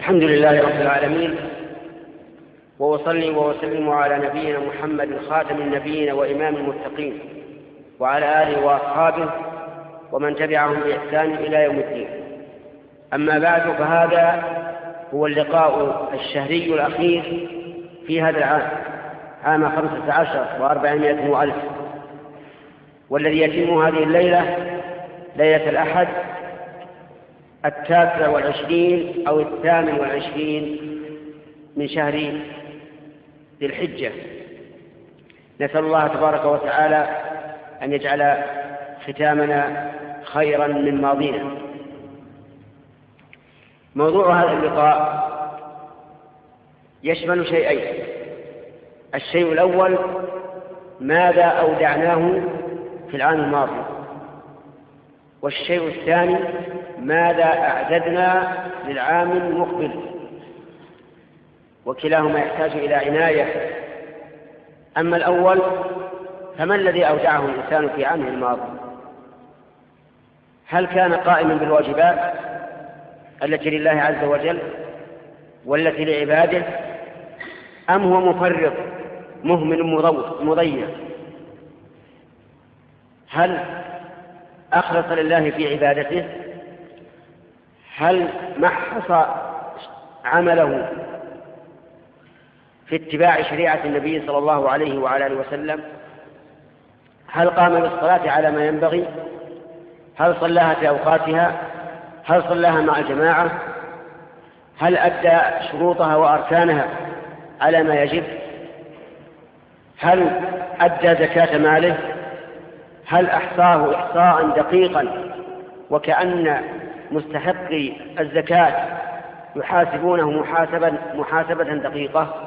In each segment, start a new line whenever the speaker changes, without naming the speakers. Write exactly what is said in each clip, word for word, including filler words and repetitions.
الحمد لله رب العالمين، وأصلي وأسلم على نبينا محمد خاتم النبيين وإمام المتقين، وعلى آله وأصحابه ومن تبعهم بإحسان إلى يوم الدين. أما بعد، فهذا هو اللقاء الشهري الأخير في هذا العام، عام خمسة عشر وأربعمائة وألف، والذي يتم هذه الليلة ليلة الأحد التاسع والعشرين أو الثامن والعشرين من شهر ذي الحجة. نسأل الله تبارك وتعالى أن يجعل ختامنا خيرا من ماضينا. موضوع هذا اللقاء يشمل شيئين: الشيء الأول ماذا أودعناه في العام الماضي، والشيء الثاني ماذا أعددنا للعام المقبل، وكلاهما يحتاج إلى عناية. أما الأول فما الذي أودعه الإنسان في عامه الماضي؟ هل كان قائما بالواجبات التي لله عز وجل والتي لعباده، أم هو مفرط مهمل مضيع؟ هل أخلص لله في عبادته؟ هل محص عمله في اتباع شريعة النبي صلى الله عليه وعلى آله وسلم؟ هل قام بالصلاة على ما ينبغي؟ هل صلاها في أوقاتها؟ هل صلاها مع الجماعة؟ هل أدى شروطها وأركانها على ما يجب؟ هل أدى زكاة ماله؟ هل أحصاه إحصاء دقيقا وكأن مستحقي الزكاة يحاسبونه محاسبة, محاسبة دقيقة؟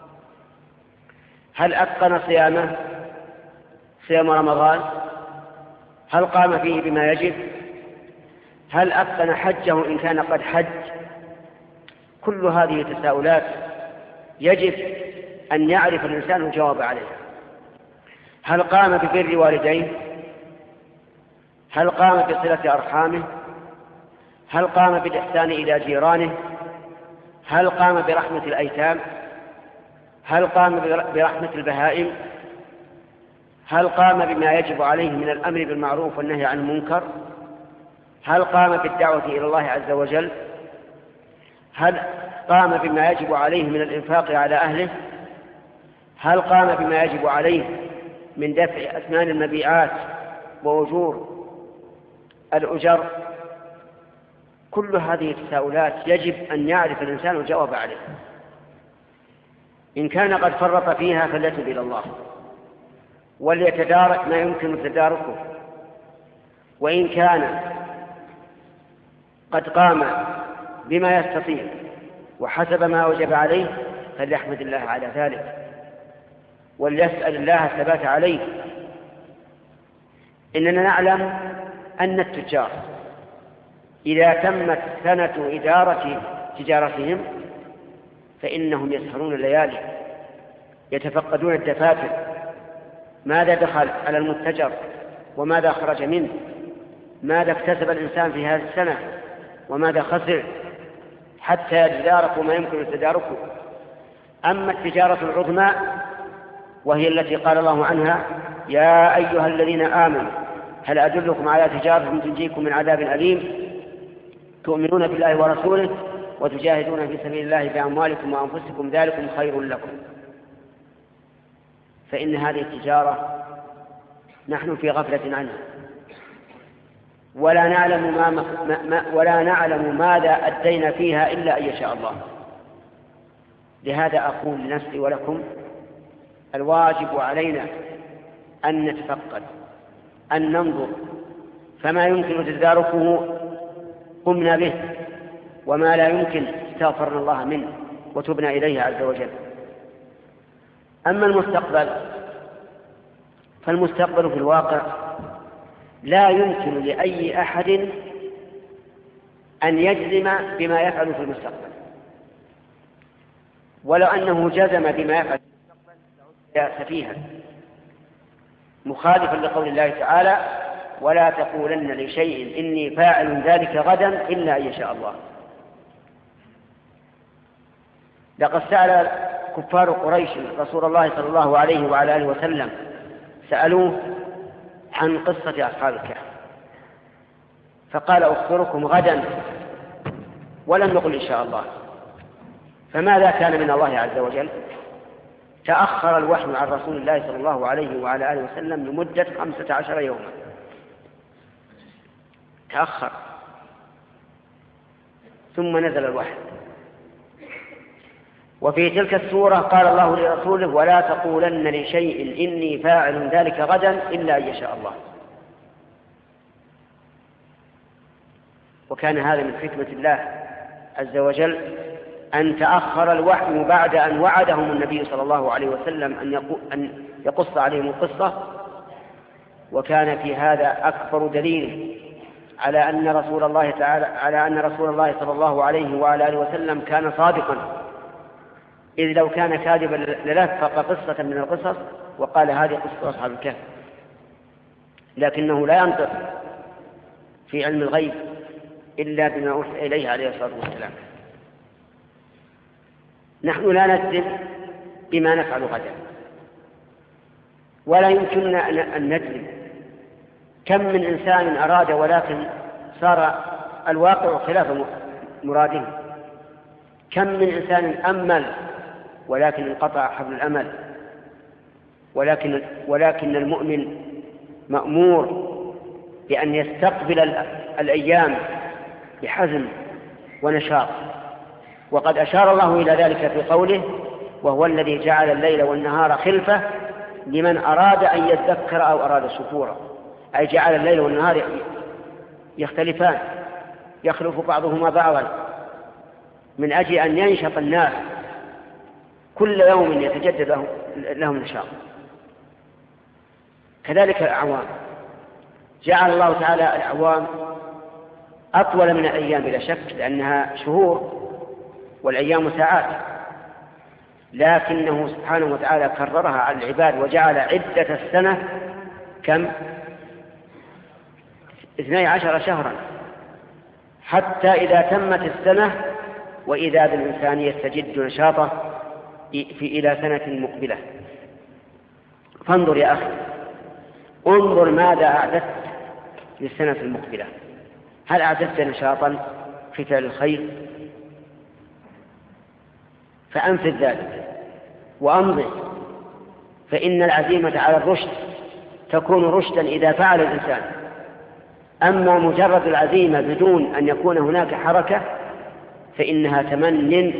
هل أتقن صيامه صيام رمضان؟ هل قام فيه بما يجب؟ هل أتقن حجه إن كان قد حج؟ كل هذه تساؤلات يجب أن يعرف الإنسان الجواب عليها. هل قام ببر والديه؟ هل قام بصلة أرحامه؟ هل قام بالإحسان إلى جيرانه؟ هل قام برحمة الأيتام؟ هل قام برحمة البهائم؟ هل قام بما يجب عليه من الأمر بالمعروف والنهي عن المنكر؟ هل قام بالدعوة إلى الله عز وجل؟ هل قام بما يجب عليه من الإنفاق على أهله؟ هل قام بما يجب عليه من دفع أثمان المبيعات وأجور الأجر؟ كل هذه التساؤلات يجب أن يعرف الإنسان الجواب عليه. إن كان قد فرط فيها فليتب إلى الله وليتدارك ما يمكن تداركه، وإن كان قد قام بما يستطيع وحسب ما وجب عليه فليحمد الله على ذلك وليسأل الله الثبات عليه. إننا نعلم أن التجار إذا تمت سنة إدارة تجارتهم فإنهم يسهرون الليالي يتفقدون الدفاتر، ماذا دخل على المتجر وماذا خرج منه، ماذا اكتسب الإنسان في هذه السنة وماذا خسر، حتى يتداركوا ما يمكن تداركه. أما التجارة العظمى وهي التي قال الله عنها: يا أيها الذين آمنوا هل أدلكم على تجارة تنجيكم من عذاب أليم تؤمنون بالله ورسوله وتجاهدون في سبيل الله بأموالكم وأنفسكم ذلكم خير لكم. فإن هذه التجارة نحن في غفلة عنها، ولا نعلم, ما ما ولا نعلم ماذا أدينا فيها إلا أن يشاء الله. لهذا أقول لنفسي ولكم: الواجب علينا أن نتفقد، أن ننظر، فما يمكن تداركه قمنا به، وما لا يمكن استغفرنا الله منه وتبنا إليه عز وجل. أما المستقبل فالمستقبل في الواقع لا يمكن لأي أحد أن يجزم بما يفعل في المستقبل، ولو أنه جزم بما يفعل في المستقبل سفيها مخالفا لقول الله تعالى: ولا تقولن لشيء إني فاعل ذلك غدا إلا أن يشاء الله. لقد سأل كفار قريش رسول الله صلى الله عليه وعلى آله وسلم، سألوه عن قصة أصحاب الكهف فقال أخبركم غدا، ولم يقل إن شاء الله. فماذا كان من الله عز وجل؟ تأخر الوحي عن رسول الله صلى الله عليه وعلى آله وسلم لمدة خمسة عشر يوما، تأخر، ثم نزل الوحي. وفي تلك السورة قال الله لرسوله: ولا تقولن لشيء إني فاعل ذلك غدا إلا أن يشاء الله. وكان هذا من حكمة الله عز وجل أن تأخر الوحي بعد أن وعدهم النبي صلى الله عليه وسلم أن يقص عليهم القصة. وكان في هذا أكبر دليل على أن رسول الله تعالى على أن رسول الله صلى الله عليه وعلى آله وسلم كان صادقا، إذ لو كان كاذبا للفق قصة من القصص وقال هذه قصة أصحاب الكهف، لكنه لا ينطق في علم الغيب إلا بما أوحي إليه عليه الصلاة والسلام. نحن لا ندري بما نفعل غدا، ولا يمكننا أن ندري. كم من إنسان أراد ولكن صار الواقع خلاف مراده، كم من إنسان أمل ولكن انقطع حبل الأمل. ولكن, ولكن المؤمن مأمور بأن يستقبل الأيام بحزم ونشاط. وقد أشار الله إلى ذلك في قوله: وهو الذي جعل الليل والنهار خلفة لمن أراد أن يذكر أو أراد شكورا. أي جعل الليل والنهار يختلفان، يخلف بعضهما بعضا من أجل أن ينشط الناس، كل يوم يتجدد لهم نشاط. كذلك الأعوام، جعل الله تعالى الأعوام أطول من الأيام بلا شك، لأنها شهور والأيام ساعات، لكنه سبحانه وتعالى كررها على العباد وجعل عدة السنة كم؟ اثني عشر شهرا، حتى إذا تمت السنة وإذا بالإنسان يستجد نشاطه في إلى سنة مقبلة. فانظر يا أخي، انظر ماذا أعددت للسنة المقبلة. هل أعددت نشاطا في فعل الخير؟ فأنفذ ذلك وأمضي، فإن العزيمة على الرشد تكون رشدا إذا فعل الإنسان. أما مجرد العزيمة بدون أن يكون هناك حركة فإنها تمن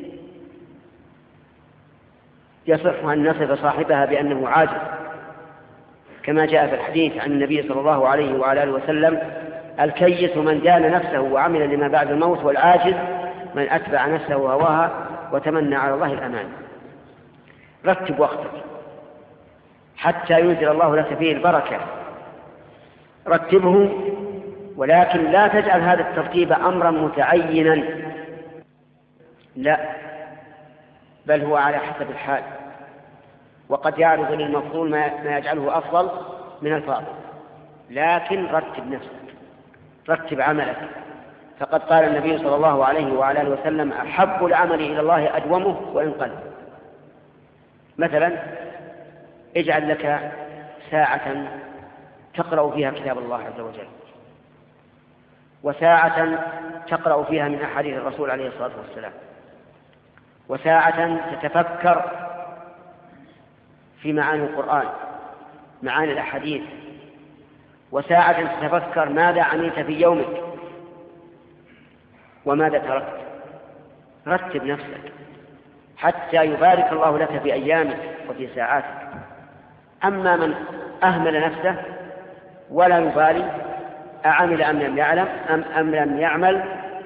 يصح أن نصف صاحبها بأنه عاجز، كما جاء في الحديث عن النبي صلى الله عليه وعلى آله وسلم: الكيس من دان نفسه وعمل لما بعد الموت، والعاجز من أتبع نفسه وهواها وتمنى على الله الأمان. رتب وقتك حتى ينزل الله لك فيه البركة، رتبه، ولكن لا تجعل هذا الترتيب أمرا متعينا، لا، بل هو على حسب الحال. وقد يعرض للمفضول ما يجعله أفضل من الفاضل، لكن رتب نفسك، رتب عملك. فقد قال النبي صلى الله عليه وعلى آله وسلم: أحب العمل إلى الله أدومه وإن قل. مثلا اجعل لك ساعة تقرأ فيها كتاب الله عز وجل، وساعة تقرأ فيها من أحاديث الرسول عليه الصلاة والسلام، وساعة تتفكر في معاني القرآن، معاني الأحاديث، وساعة تتفكر ماذا عملت في يومك وماذا تركت. رتب نفسك حتى يبارك الله لك في أيامك وفي ساعاتك. أما من أهمل نفسه ولا يبالي أعمل أم لم يعلم أم, أم لم يعمل،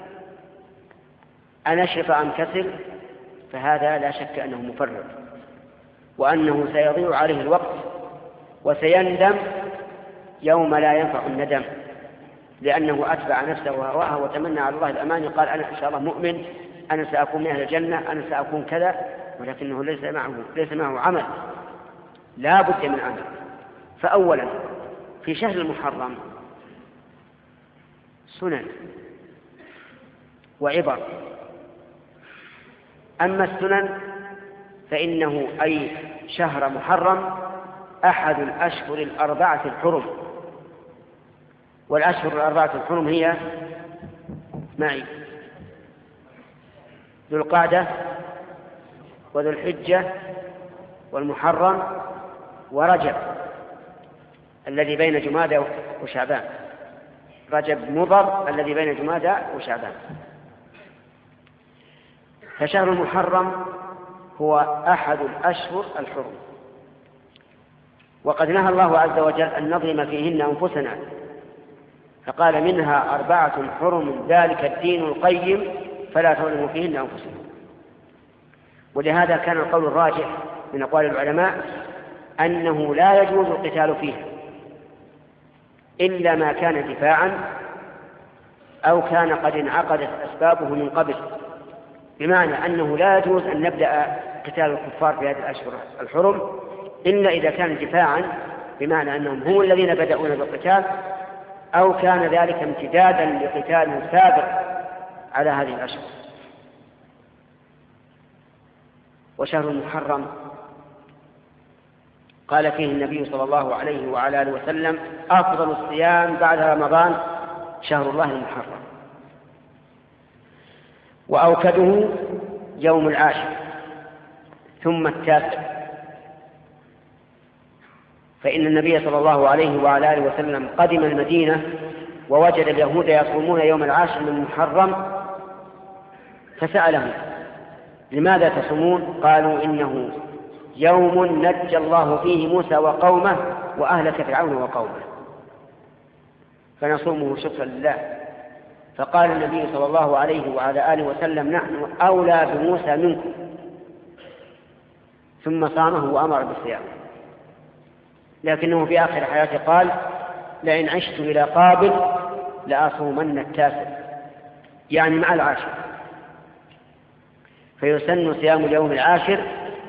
أنشط أم كسل، فهذا لا شك أنه مفرط، وأنه سيضيع عليه الوقت وسيندم يوم لا ينفع الندم، لأنه أتبع نفسه وهواها وتمنى على الله الأمان، قال أنا إن شاء الله مؤمن، أنا سأكون من أهل الجنة، أنا سأكون كذا، ولكنه ليس معه, ليس معه عمل، لا بد من عمل. فأولا في شهر المحرم سنن وعبر، أما السنن فإنه أي شهر محرم أحد الأشهر الأربعة الحرم، والأشهر الأربعة الحرم هي معي ذو القعدة وذو الحجة والمحرم ورجب الذي بين جمادى وشعبان، رجب مضر الذي بين جمادى وشعبان. فشهر المحرم هو أحد الأشهر الحرم، وقد نهى الله عز وجل أن نظلم فيهن أنفسنا، فقال منها أربعة حرم ذلك الدين القيم فلا تظلموا فيهن أنفسكم. ولهذا كان القول الراجح من أقوال العلماء أنه لا يجوز القتال فيها إلا ما كان دفاعا أو كان قد انعقدت أسبابه من قبل، بمعنى أنه لا يجوز أن نبدأ قتال الكفار في هذه الأشهر الحرم إلا إذا كان دفاعا، بمعنى أنهم هم الذين بدأون بالقتال، أو كان ذلك امتدادا لقتال سابق على هذه الأشهر. وشهر المحرم قال فيه النبي صلى الله عليه وعلى آله وسلم أفضل الصيام بعد رمضان شهر الله المحرم، وأوكده يوم العاشر ثم التاسع، فإن النبي صلى الله عليه وعلى آله وسلم قدم المدينة ووجد اليهود يصومون يوم العاشر من المحرم، فسألهم لماذا تصومون؟ قالوا إنه يوم نجى الله فيه موسى وقومه وأهلك فرعون وقومه، فنصومه شكرا لله. فقال النبي صلى الله عليه وعلى آله وسلم نحن أولى بموسى منكم، ثم صامه وأمر بالصيام. لكنه في آخر حياته قال لئن عشت إلى قابل لأصومن التاسع، يعني مع العاشر. فيسن صيام اليوم العاشر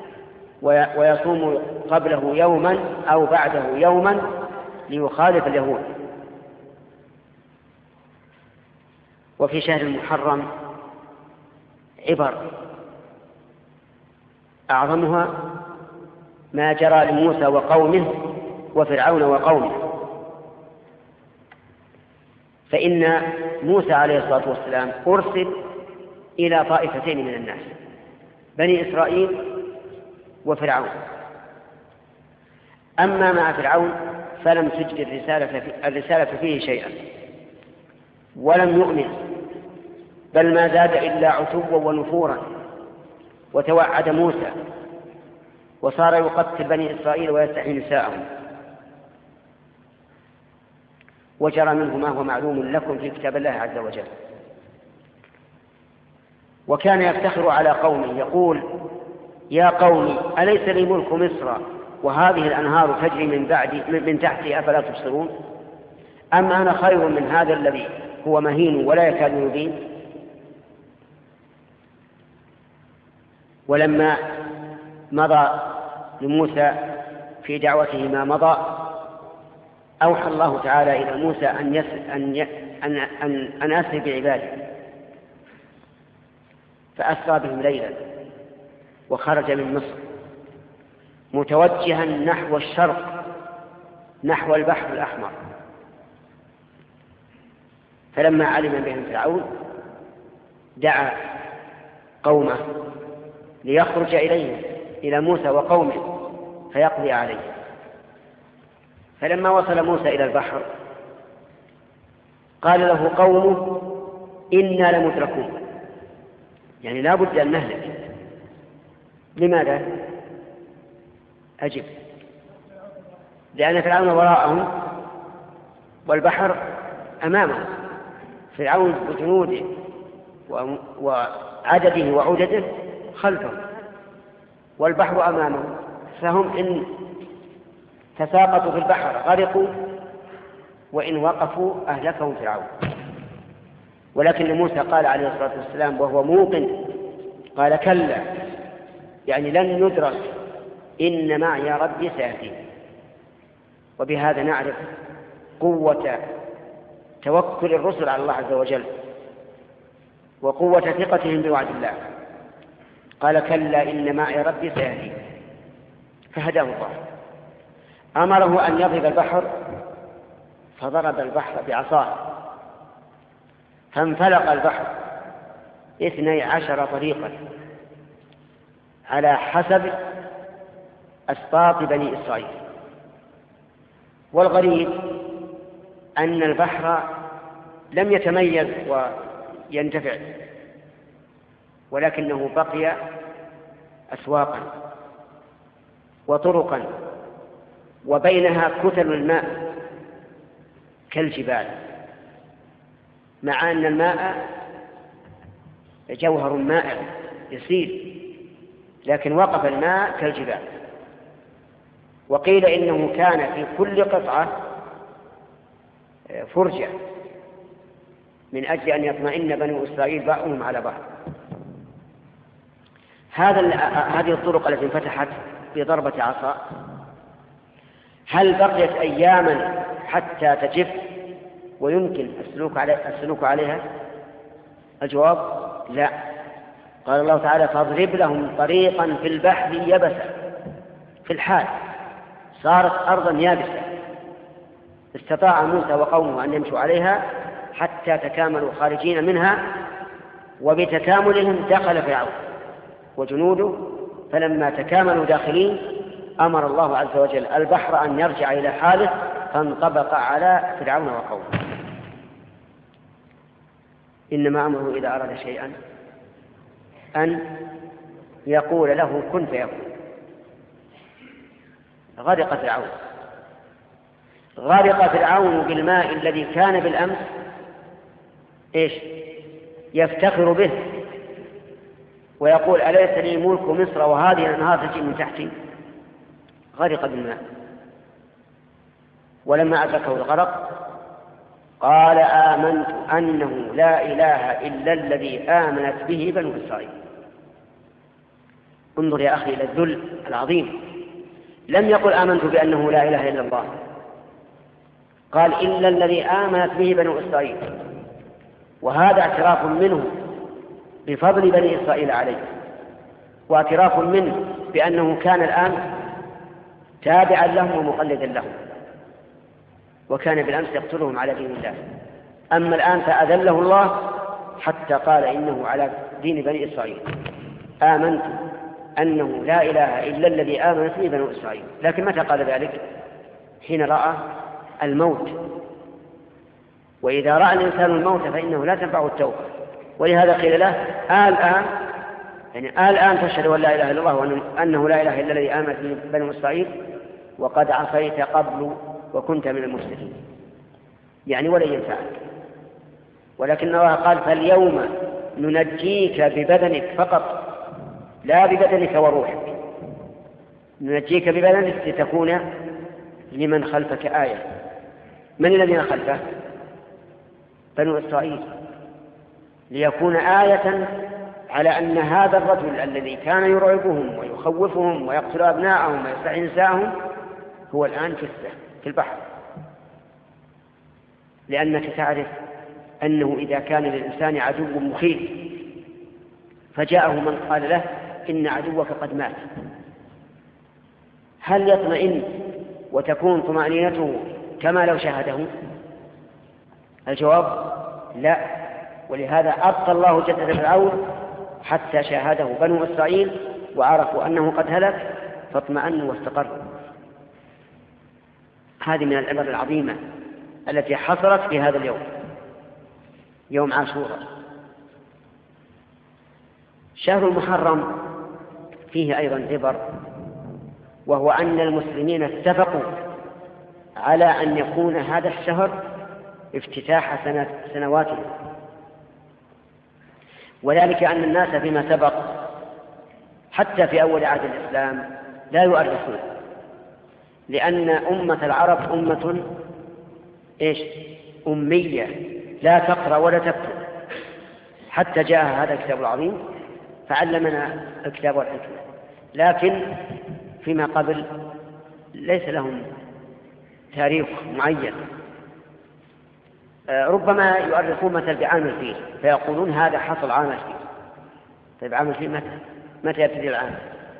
ويصوم قبله يوما أو بعده يوما ليخالف اليهود. وفي شهر المحرم عبر أعظمها ما جرى لموسى وقومه وفرعون وقومه. فإن موسى عليه الصلاة والسلام أرسل إلى طائفتين من الناس، بني إسرائيل وفرعون. أما مع فرعون فلم تجد الرسالة, في الرسالة فيه شيئا ولم يؤمن، بل ما زاد إلا عتوا ونفورا، وتوعد موسى وصار يقتل بني إسرائيل ويستحيي نساءهم، وجرى منه ما هو معلوم لكم في كتاب الله عز وجل. وكان يفتخر على قومه يقول يا قوم أليس لي ملك مصر وهذه الأنهار تجري من بعدي من تحتي أفلا تبصرون؟ أم أنا خير من هذا الذي هو مهين ولا يكاد يبين؟ ولما مضى لموسى في دعوته ما مضى أوحى الله تعالى إلى موسى أن يسر أن ي... أن أن أن أسر بعباده، فأسرى بهم ليلا وخرج من مصر متوجها نحو الشرق نحو البحر الأحمر. فلما علم بهم فرعون دعا قومه ليخرج إليهم إلى موسى وقومه فيقضي عليه. فلما وصل موسى إلى البحر قال له قومه إنا لمدركون، يعني لا بد أن نهلك. لماذا؟ أجب. لأن فرعون وراءهم والبحر أمامهم، فرعون بجنوده وعدده وعدده خلفهم والبحر أمامهم، فهم إن تساقطوا في البحر غرقوا وإن وقفوا أهلكهم فرعون. ولكن موسى قال عليه الصلاة والسلام وهو موقن قال كلا، يعني لن ندرك، إن معي ربي سيهدين. وبهذا نعرف قوة توكل الرسل على الله عز وجل وقوة ثقتهم بوعد الله. قال كلا إن معي ربي سيهدين، فهداه الله. أمره أن يضرب البحر، فضرب البحر بعصاه فانفلق البحر اثني عشر طريقا على حسب أسباط بني إسرائيل. والغريب أن البحر لم يتميز وينتفع، ولكنه بقي أسواقا وطرقا وبينها كتل الماء كالجبال، مع أن الماء جوهر مائع يسير، لكن وقف الماء كالجبال. وقيل إنه كان في كل قطعة فرجة من أجل أن يطمئن بنو إسرائيل بعضهم على بعض. هذا هذه الطرق التي انفتحت بضربة عصا هل بقيت أياما حتى تجف ويمكن السلوك عليها, السلوك عليها؟ الجواب لا. قال الله تعالى فاضرب لهم طريقا في البحر يبسا، في الحال صارت أرضا يابسة استطاع موسى وقومه أن يمشوا عليها حتى تكاملوا خارجين منها، وبتكاملهم دخل فرعون وجنوده، فلما تكاملوا داخلين أمر الله عز وجل البحر أن يرجع إلى حاله فانطبق على فرعون وقومه. إنما أمره إذا أراد شيئا أن يقول له كن فيكون. غرق فرعون غرق فرعون بالماء الذي كان بالأمس إيش يفتخر به ويقول أليس لي ملك مصر وهذه الأنهار تجري من تحتي. غرق بالماء. ولما أدركه الغرق قال آمنت أنه لا إله إلا الذي آمنت به بنو إسرائيل. انظر يا أخي إلى الذل العظيم، لم يقل آمنت بأنه لا إله إلا الله، قال إلا الذي آمنت به بنو إسرائيل، وهذا اعتراف منه بفضل بني إسرائيل عليه، واعتراف منه بأنه كان الآن تابعا لهم ومقلدا لهم، وكان بالأمس يقتلهم على دين الله، أما الآن فأذله الله حتى قال إنه على دين بني إسرائيل. آمنت أنه لا إله إلا الذي آمنت به بنو إسرائيل. لكن متى قال ذلك؟ حين رأى الموت، وإذا رأى الإنسان الموت فإنه لا تنفعه التوبة، ولهذا قيل له آه الآن يعني آه الآن تشهد أن لا إله إلا الله وأنه لا إله إلا الذي آمنت به بنو إسرائيل وقد عصيت قبل وكنت من المفسدين، يعني ولن ينفعك. ولكن الله قال فاليوم ننجيك ببدنك فقط لا ببدنك وروحك، ننجيك ببدنك لتكون لمن خلفك آية. من الذين خلفه؟ بنو إسرائيل، ليكون آية على أن هذا الرجل الذي كان يرعبهم ويخوفهم ويقتل أبناءهم ويستحيي نساءهم هو الآن في البحر. لأنك تعرف أنه إذا كان للإنسان عدو مخيف فجاءه من قال له إن عدوك قد مات، هل يطمئن وتكون طمأنينته كما لو شاهده؟ الجواب لا. ولهذا أبقى الله جسد فرعون حتى شاهده بنو إسرائيل وعرفوا أنه قد هلك فاطمأنوا واستقروا. هذه من العبر العظيمة التي حصلت في هذا اليوم، يوم عاشوراء. شهر المحرم فيه أيضا عبر، وهو أن المسلمين اتفقوا على أن يكون هذا الشهر افتتاح سنة سنواتهم، وذلك أن الناس فيما سبق حتى في أول عهد الإسلام لا يؤرخون، لأن أمة العرب أمة إيش؟ أمية لا تقرأ ولا تكتب، حتى جاء هذا الكتاب العظيم فعلمنا الكتاب والحكمة. لكن فيما قبل ليس لهم تاريخ معين، ربما يؤرخون مثل بعام الفيل فيقولون هذا حصل عام الفيل. طيب عام الفيل متى؟ متى يبتدي العام؟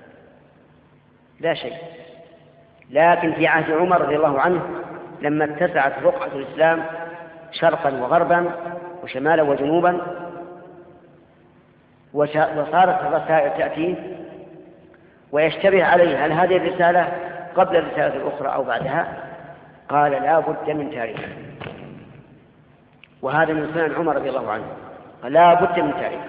لا شيء. لكن في عهد عمر رضي الله عنه لما اتسعت رقعة الإسلام شرقا وغربا وشمالا وجنوبا وصارت الرسائل تأتي ويشتبه عليه هل هذه الرسالة قبل الرسالة الأخرى أو بعدها، قال لا بد من تاريخ. وهذا من سنن عمر رضي الله عنه، قال لا بد من تاريخ.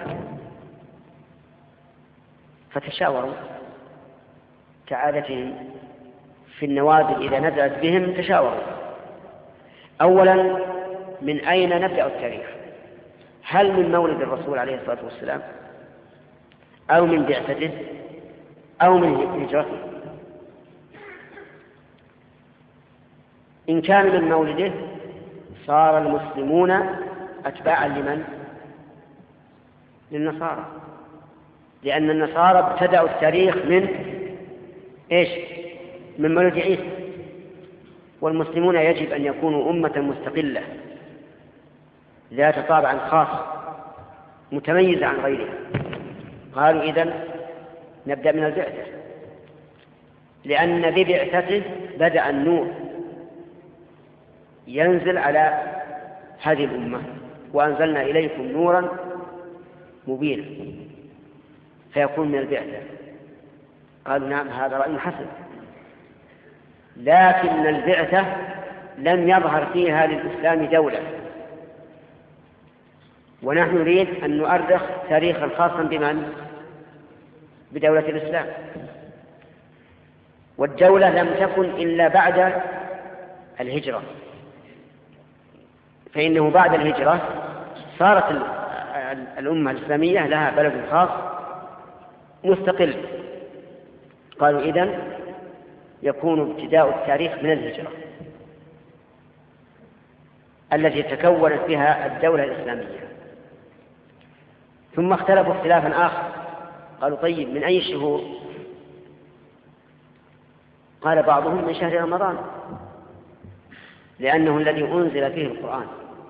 فتشاوروا كعادتهم في النوازل إذا نزلت بهم، تشاوروا أولا من أين نبدأ التاريخ؟ هل من مولد الرسول عليه الصلاة والسلام أو من بعثته أو من هجرته؟ إن كان من مولده صار المسلمون أتباعا لمن؟ للنصارى، لأن النصارى ابتدأوا التاريخ من إيش؟ من مولد عيسى. والمسلمون يجب أن يكونوا أمة مستقلة ذات طابع خاص متميزة عن غيرها. قالوا إذن نبدأ من البعثة، لأن ببعثته بدأ النور ينزل على هذه الأمة، وأنزلنا إليكم نورا مبينا، فيكون من البعثة. قالوا نعم هذا رأي حسن، لكن البعثة لم يظهر فيها للإسلام دولة، ونحن نريد أن نؤرخ تاريخا خاصا بمن؟ بدولة الإسلام. والدولة لم تكن إلا بعد الهجرة، فإنه بعد الهجرة صارت الأمة الإسلامية لها بلد خاص مستقل. قالوا إذن يكون ابتداء التاريخ من الهجرة التي تكونت بها الدولة الإسلامية. ثم اختلفوا اختلافا آخر، قالوا طيب من أي الشهور؟ قال بعضهم من شهر رمضان لأنه الذي أنزل فيه القرآن،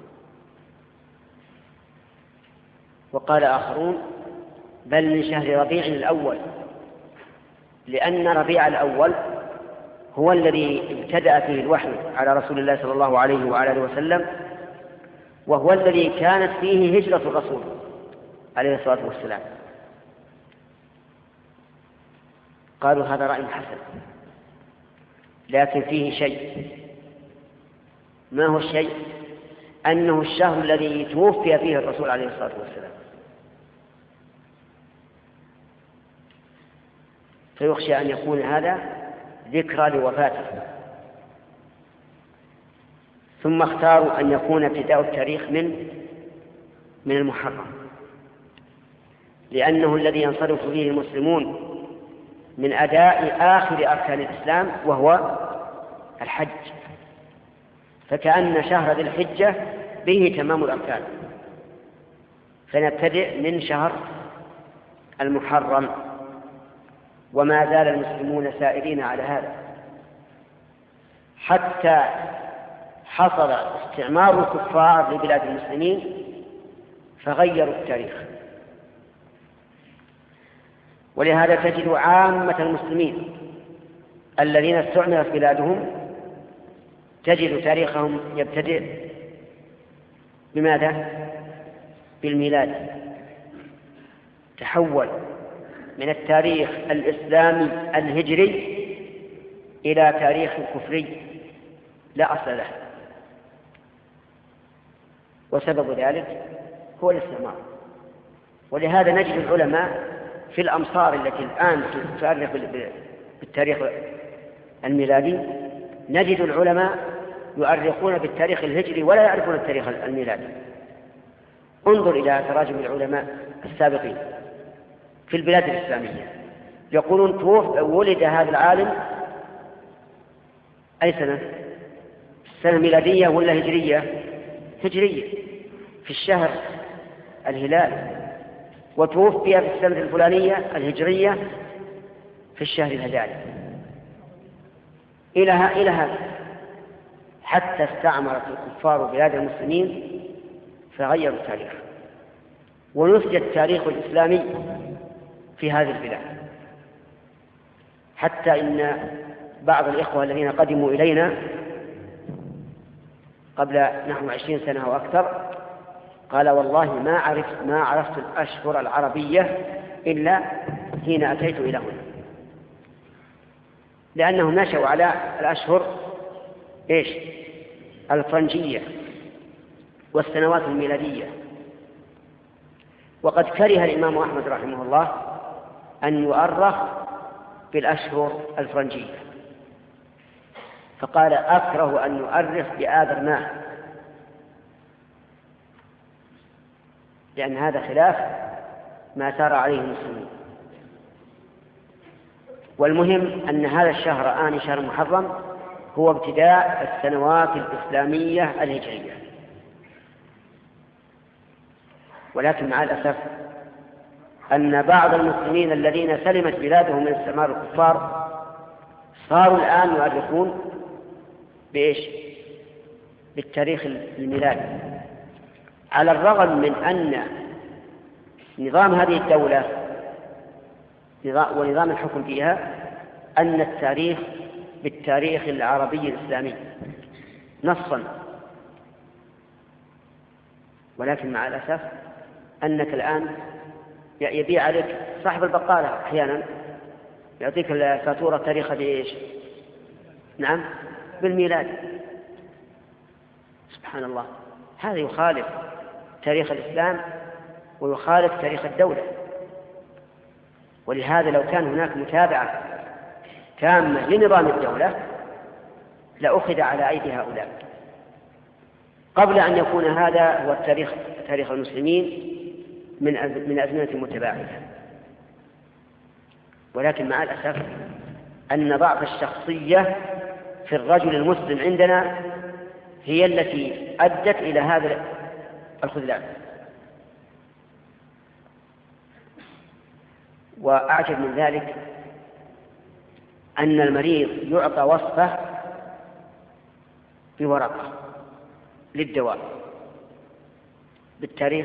وقال آخرون بل من شهر ربيع الأول، لأن ربيع الأول هو الذي ابتدأ فيه الوحي على رسول الله صلى الله عليه وآله وسلم، وهو الذي كانت فيه هجرة الرسول عليه الصلاة والسلام. قالوا هذا رأي حسن، لكن فيه شيء. ما هو الشيء؟ أنه الشهر الذي توفي فيه الرسول عليه الصلاة والسلام، فيخشى أن يكون هذا ذكرى لوفاته. ثم اختاروا أن يكون ابتداء التاريخ من من المحرم، لأنه الذي ينصرف فيه المسلمون من أداء آخر أركان الإسلام وهو الحج، فكأن شهر ذي الحجة به تمام الأركان، فنبتدئ من شهر المحرم. وما زال المسلمون سائرين على هذا حتى حصل استعمار الكفار لبلاد المسلمين فغيروا التاريخ. ولهذا تجد عامة المسلمين الذين استعمرت بلادهم تجد تاريخهم يبتدئ بماذا؟ بالميلاد. تحول من التاريخ الإسلامي الهجري إلى تاريخ كفري لا أصل له، وسبب ذلك هو الاستعمار. ولهذا نجد العلماء في الأمصار التي الآن تؤرخ بالتاريخ الميلادي، نجد العلماء يؤرخون بالتاريخ الهجري ولا يعرفون التاريخ الميلادي. انظر إلى تراجم العلماء السابقين في البلاد الإسلامية، يقولون ولد هذا العالم أي سنة؟ السنة ميلادية ولا هجرية؟ هجرية في الشهر الهلال، وتوفي في السنة الفلانية الهجرية في الشهر الهلالي. إلى إلى هذا حتى استعمرت الكفار بلاد المسلمين فغيروا التاريخ، ونسج التاريخ الإسلامي في هذه البلاد، حتى إن بعض الإخوة الذين قدموا إلينا قبل نحو عشرين سنة أو أكثر قال والله ما عرفت ما عرفت الأشهر العربية إلا حين أتيت إلى هنا، لأنهم نشأوا على الأشهر إيش؟ الفرنجية والسنوات الميلادية. وقد كره الإمام أحمد رحمه الله أن يؤرخ بالأشهر الفرنجية، فقال أكره أن يؤرخ بآذر ماه، لأن هذا خلاف ما سار عليه المسلمين. والمهم أن هذا الشهر آن شهر محرم هو ابتداء السنوات الإسلامية الهجرية. ولكن مع الأسف أن بعض المسلمين الذين سلمت بلادهم من استعمار الكفار صاروا الآن يؤرخون بإيش؟ بالتاريخ الميلادي، على الرغم من أن نظام هذه الدولة ونظام الحكم فيها أن التاريخ بالتاريخ العربي الإسلامي نصا. ولكن مع الأسف أنك الآن يبيع عليك صاحب البقالة أحيانا يعطيك الفاتورة تاريخها بإيش؟ نعم بالميلاد. سبحان الله، هذا يخالف تاريخ الإسلام ويخالف تاريخ الدولة. ولهذا لو كان هناك متابعة تامة لنظام الدولة لأخذ على أيدي هؤلاء قبل أن يكون هذا هو التاريخ تاريخ المسلمين من من أزمنة متباعدة. ولكن مع الأسف أن ضعف الشخصية في الرجل المسلم عندنا هي التي أدت إلى هذا الخذلان. وأعجب من ذلك أن المريض يعطى وصفة بورقة للدواء بالتاريخ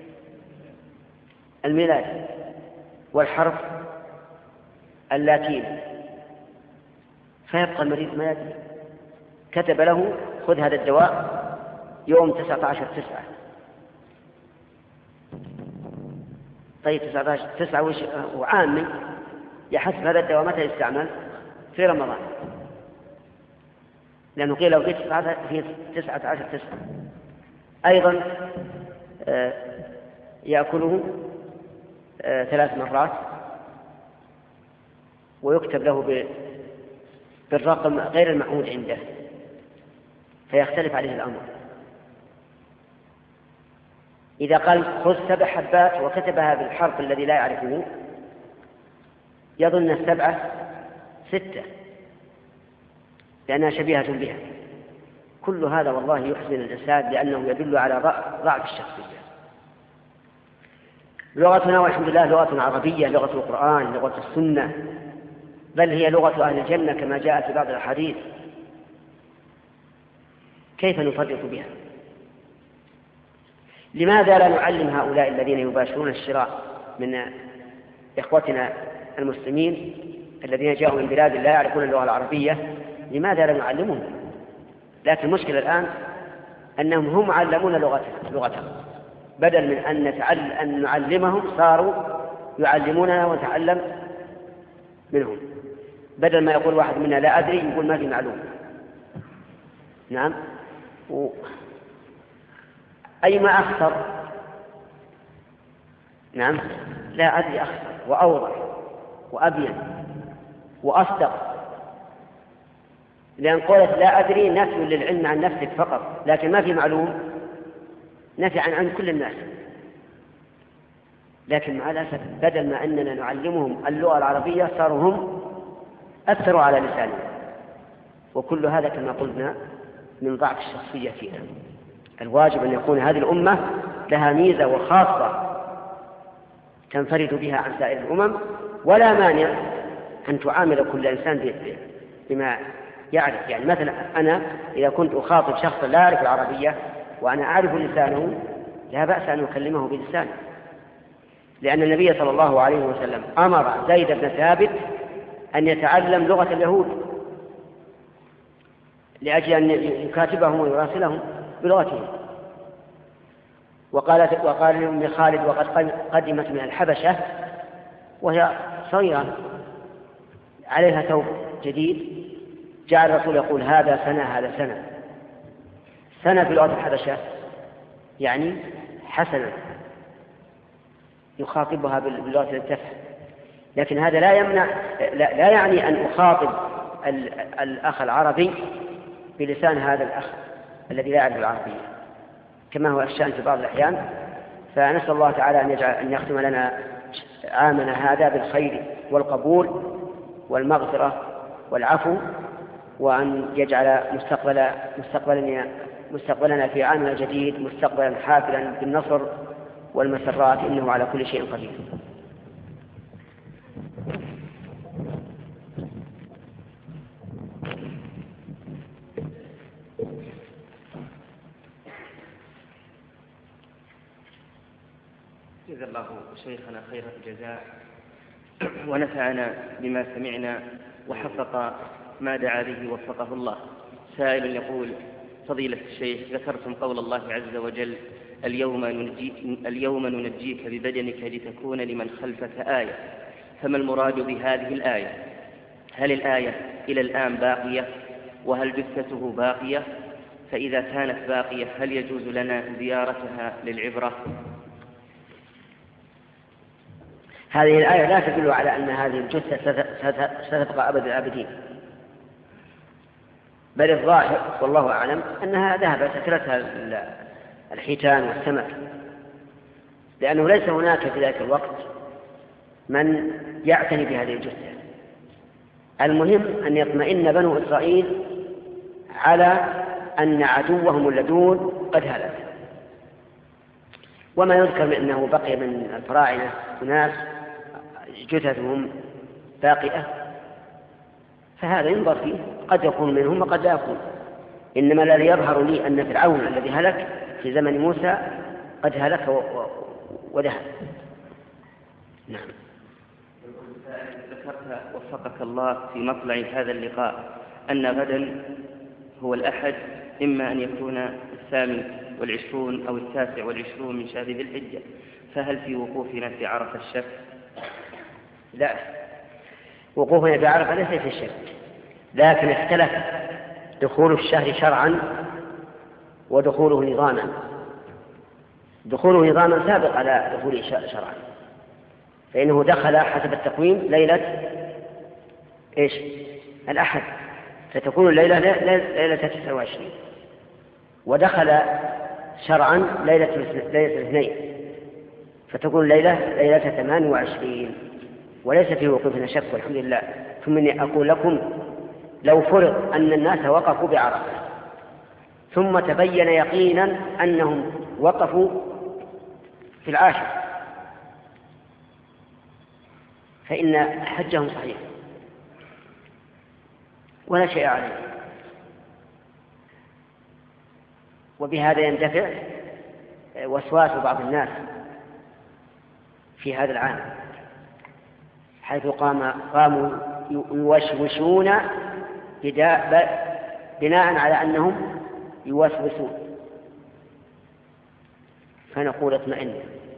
الميلادي والحرف اللاتيني، فيبقى المريض ما يدري. كتب له خذ هذا الدواء يوم تسعة عشر تسعة. طيب تسعة عشر تسعة وعامي يحسب هذا الدواء متى يستعمل؟ في رمضان، لأنه قيل لو في تسعة عشر تسعة. أيضا يأكله ثلاث مرات ويكتب له بالرقم غير المعهود عنده، فيختلف عليه الأمر. إذا قال خذ سبع حبات وكتبها بالحرف الذي لا يعرفه يظن السبعة ستة لأنها شبيهة بها. كل هذا والله يحزن الإنسان لأنه يدل على ضعف الشخصية. لغتنا والحمد لله لغة عربية، لغة القرآن، لغة السنة، بل هي لغة أهل الجنة كما جاء في بعض الأحاديث. كيف نفرط بها؟ لماذا لا نعلم هؤلاء الذين يباشرون الشراء من إخوتنا المسلمين الذين جاءوا من بلاد لا يعرفون اللغة العربية، لماذا لا نعلمهم؟ لكن المشكلة الآن أنهم هم علمون لغتهم بدل من أن, نتعلم أن نعلمهم صاروا يعلموننا ونتعلم منهم. بدل ما يقول واحد منا لا أدري يقول ما في معلوم. نعم. و... أي ما أخسر؟ نعم لا أدري أخسر وأوضح وأبين وأصدق، لأن قولت لا أدري نفي للعلم عن نفسك فقط، لكن ما في معلوم نفي عن, عن كل الناس. لكن مع الأسف بدل ما أننا نعلمهم اللغة العربية صاروا هم أثروا على لسانهم. وكل هذا كما قلنا من ضعف الشخصية فينا. الواجب أن يكون هذه الأمة لها ميزة وخاصة تنفرد بها عن سائر الأمم، ولا مانع أن تعامل كل إنسان بما يعرف. يعني مثلا أنا إذا كنت أخاطب شخصا لا يعرف العربية وأنا أعرف لسانه لا بأس أن أكلمه بلسانه. لأن النبي صلى الله عليه وسلم أمر زيد بن ثابت أن يتعلم لغة اليهود لأجل أن يكاتبهم ويراسلهم بلغتهم. وقالت وقال لأم خالد وقد قدمت من الحبشة وهي صغيرة عليها ثوب جديد، جعل الرسول يقول هذا سنة هذا سنة سنة في لغة الحبشة يعني حسنا، يخاطبها باللغة التفه. لكن هذا لا يمنع لا, لا يعني أن أخاطب الأخ العربي بلسان هذا الأخ الذي لا يعرف العربية كما هو الشأن في بعض الأحيان. فنسأل الله تعالى أن يجعل أن يختم لنا عامنا هذا بالخير والقبول والمغفرة والعفو، وأن يجعل مستقبل مستقبلنا مستقبلنا في عامنا الجديد مستقبلا حافلا بالنصر والمسرات، إنه على كل شيء قدير.
جزا الله شيخنا خير الجزاء ونفعنا بما سمعنا وحقق ما دعا به وفقه الله. سائل يقول: فضيلة الشيخ، ذكرتم قول الله عز وجل: اليوم, ننجي اليوم ننجيك ببدنك لتكون لمن خلفك آية، فما المراد بهذه الآية؟ هل الآية إلى الآن باقية؟ وهل جثته باقية؟ فإذا كانت باقية هل يجوز لنا زيارتها للعبرة؟
هذه الآية لا تدل على أن هذه الجثة ستبقى أبد الآبدين، بل الظاهر والله أعلم أنها ذهبت أكلتها الحيتان والسمك، لأنه ليس هناك في ذلك الوقت من يعتني بهذه الجثة. المهم أن يطمئن بنو إسرائيل على أن عدوهم اللدود قد هلك. وما يذكر من أنه بقي من الفراعنة أناس جثثهم باقية فهذا ينظر فيه، قد يكون منهم وقد لا يكون. إنما الذي يظهر لي أن فرعون الذي هلك في زمن موسى قد هلك وذهب. نعم.
ذكرت وفقك الله في مطلع هذا اللقاء أن غدا هو الأحد، إما أن يكون الثامن والعشرون أو التاسع والعشرون من شهر ذي الحجة، فهل في وقوفنا في عرفة الشك؟
لا، وقوفنا في عرفة ليس في الشك، لكن اختلف دخول الشهر شرعا ودخوله نظاما. دخوله نظاما سابق على دخوله شرعا، فإنه دخل حسب التقويم ليلة إيش؟ الأحد، فتكون الليلة ليلة تسعة وعشرين، ودخل شرعا ليلة الاثنين فتكون الليلة ليلة ثمان وعشرين، وليس في وقوفنا شك والحمد لله. ثم إني أقول لكم لو فرض أن الناس وقفوا بعرفة ثم تبين يقينا أنهم وقفوا في العاشر فإن حجهم صحيح ولا شيء عليه، وبهذا يندفع وسواس بعض الناس في هذا العام، حيث قام قاموا يوشوشون بناء على أنهم يوسوسون. فنقول اطمئن،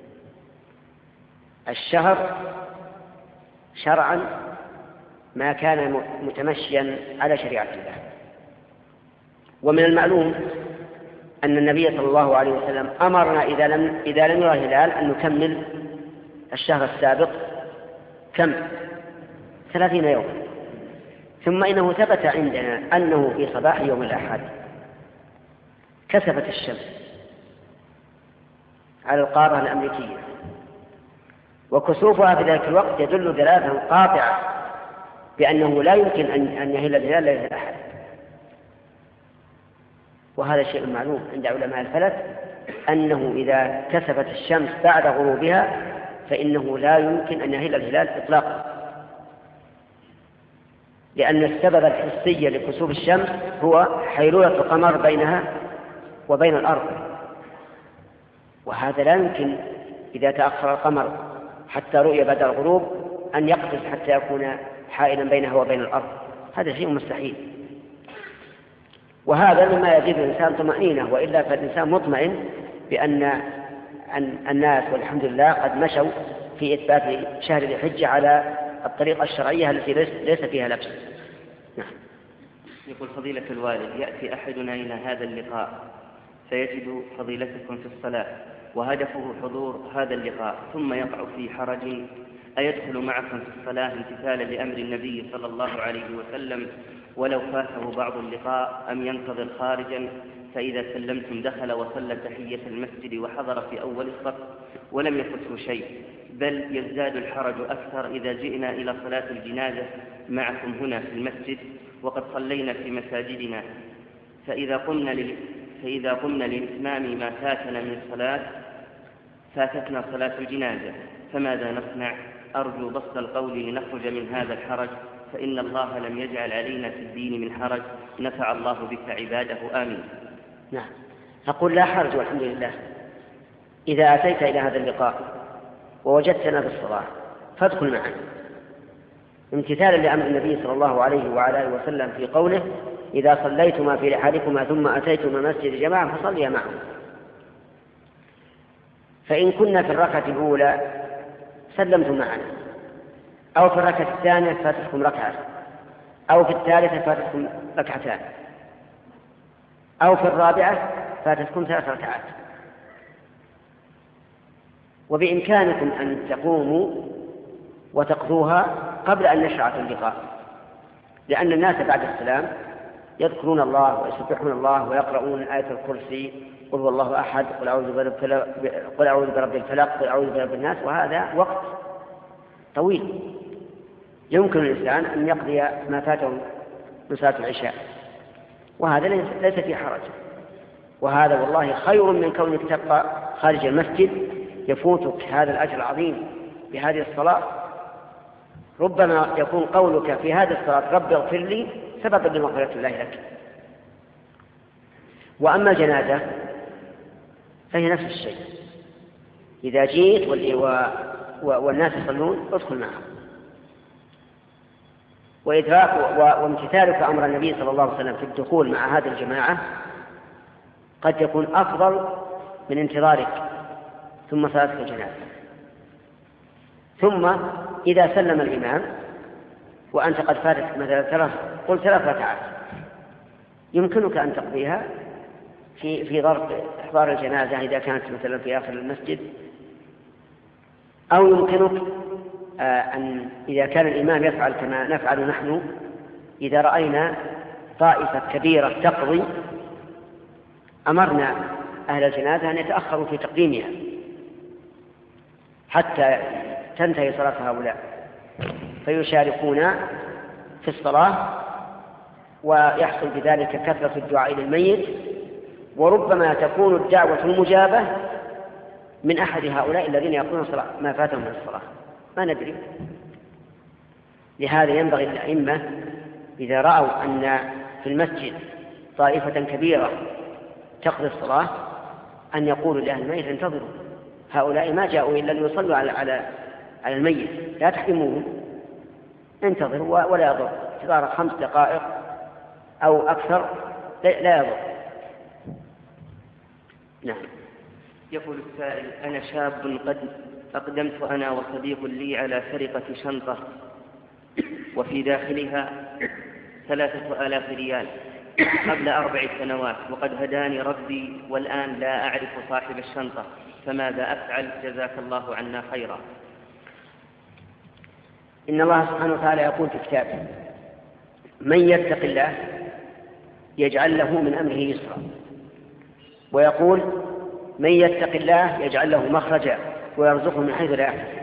الشهر شرعا ما كان متمشيا على شريعة الله. ومن المعلوم أن النبي صلى الله عليه وسلم أمرنا إذا لم إذا لم يرى الهلال أن نكمل الشهر السابق كم؟ ثلاثين يوما. ثم إنه ثبت عندنا أنه في صباح يوم الأحد كسفت الشمس على القارة الأمريكية، وكسوفها في ذلك الوقت يدل دلالة قاطعة بأنه لا يمكن أن يهل الهلال ليلة الأحد، وهذا شيء معلوم عند علماء الفلك أنه إذا كسفت الشمس بعد غروبها فإنه لا يمكن أن يهل الهلال إطلاقا، لأن السبب الحسي لكسوف الشمس هو حيلولة القمر بينها وبين الأرض، وهذا لا يمكن إذا تأخر القمر حتى رؤية بعد الغروب أن يقفز حتى يكون حائلا بينه وبين الأرض، هذا شيء مستحيل. وهذا مما يزيد الإنسان طمأنينة، وإلا فالإنسان مطمئن بأن الناس والحمد لله قد مشوا في إثبات شهر ذي الحجة على الطريقة الشرعية التي ليس فيها لبس. نعم.
يقول فضيلة الوالد: يأتي أحدنا إلى هذا اللقاء فيجد فضيلتكم في الصلاة وهدفه حضور هذا اللقاء، ثم يقع في حرج، أيدخل معكم في الصلاة امتثالا لأمر النبي صلى الله عليه وسلم ولو فاته بعض اللقاء، أم ينتظر خارجا فإذا سلمتم دخل وصلى تحية المسجد وحضر في أول الصف ولم يفته شيء، بل يزداد الحرج أكثر إذا جئنا إلى صلاة الجنازة معكم هنا في المسجد وقد صلينا في مساجدنا، فإذا قمنا لل... فإذا قمنا لإتمام ما فاتنا من الصلاة فاتتنا صلاة الجنازة، فماذا نصنع؟ أرجو بسط القول لنخرج من هذا الحرج، فإن الله لم يجعل علينا في الدين من حرج، نفع الله بك عباده، آمين.
نعم. أقول لا حرج والحمد لله. إذا أتيت إلى هذا اللقاء ووجدتنا بالصلاة فادخل معنا امتثالا لأمر النبي صلى الله عليه وعلى آله وسلم في قوله: إذا صليتما في رحالكما ثم أتيتما مسجد جماعة فصليا معهم. فإن كنا في الركعة الأولى سلمتم معنا، أو في الركعة الثانية فاتتكم ركعة، أو في الثالثة فاتتكم ركعتان، أو في الرابعة فاتتكم ثلاث ركعات، وبإمكانكم أن تقوموا وتقضوها قبل أن نشرع في اللقاء، لأن الناس بعد السلام يذكرون الله ويسبحون الله ويقرؤون آية الكرسي، قل هو الله أحد، قل أعوذ برب الفلق، قل أعوذ برب الناس، وهذا وقت طويل يمكن الإنسان أن يقضي ما فاته من صلاة العشاء، وهذا ليس فيه حرج. وهذا والله خير من كونك تبقى خارج المسجد يفوتك هذا الأجر العظيم بهذه الصلاة. ربما يكون قولك في هذه الصلاة رب اغفر لي سببا لمغفرة الله لك. وأما الجنازة فهي نفس الشيء، إذا جيت والناس يصلون ادخل معهم، وإدراك وامتثالك أمر النبي صلى الله عليه وسلم في الدخول مع هذه الجماعة قد يكون أفضل من انتظارك ثم صلاة الجنازة. ثم إذا سلم الإمام وأنت قد فاتت مثلا ثلاث قل ثلاث ركعات، يمكنك أن تقضيها في في ظرف إحضار الجنازة إذا كانت مثلا في آخر المسجد، أو يمكنك أن إذا كان الإمام يفعل كما نفعل نحن، إذا رأينا طائفة كبيرة تقضي أمرنا أهل الجنازة أن يتأخروا في تقديمها حتى تنتهي صلاة هؤلاء فيشاركون في الصلاة، ويحصل بذلك كثرة الدعاء للميت، وربما تكون الدعوة المجابة من أحد هؤلاء الذين يقولون ما فاتهم من الصلاة، ما ندري. لهذا ينبغي للأئمة إذا رأوا أن في المسجد طائفة كبيرة تقضي الصلاة أن يقولوا لأهل الميت انتظروا، هؤلاء ما جاءوا إلا ليصلوا على على على الميت، لا تحرموهم، انتظروا ولا يضر، انتظار خمس دقائق أو أكثر لا يضر. نعم.
يقول السائل: أنا شاب قد أقدمت أنا وصديق لي على سرقة شنطة وفي داخلها ثلاثة آلاف ريال قبل أربع سنوات، وقد هداني ربي والآن لا أعرف صاحب الشنطة، فماذا أفعل؟ جزاك الله عنا خيرا.
إن الله سبحانه وتعالى يقول في كتابه: من يتق الله يجعل له من أمره يسرا، ويقول: من يتق الله يجعل له مخرجا ويرزقه من حيث لا يحتسب.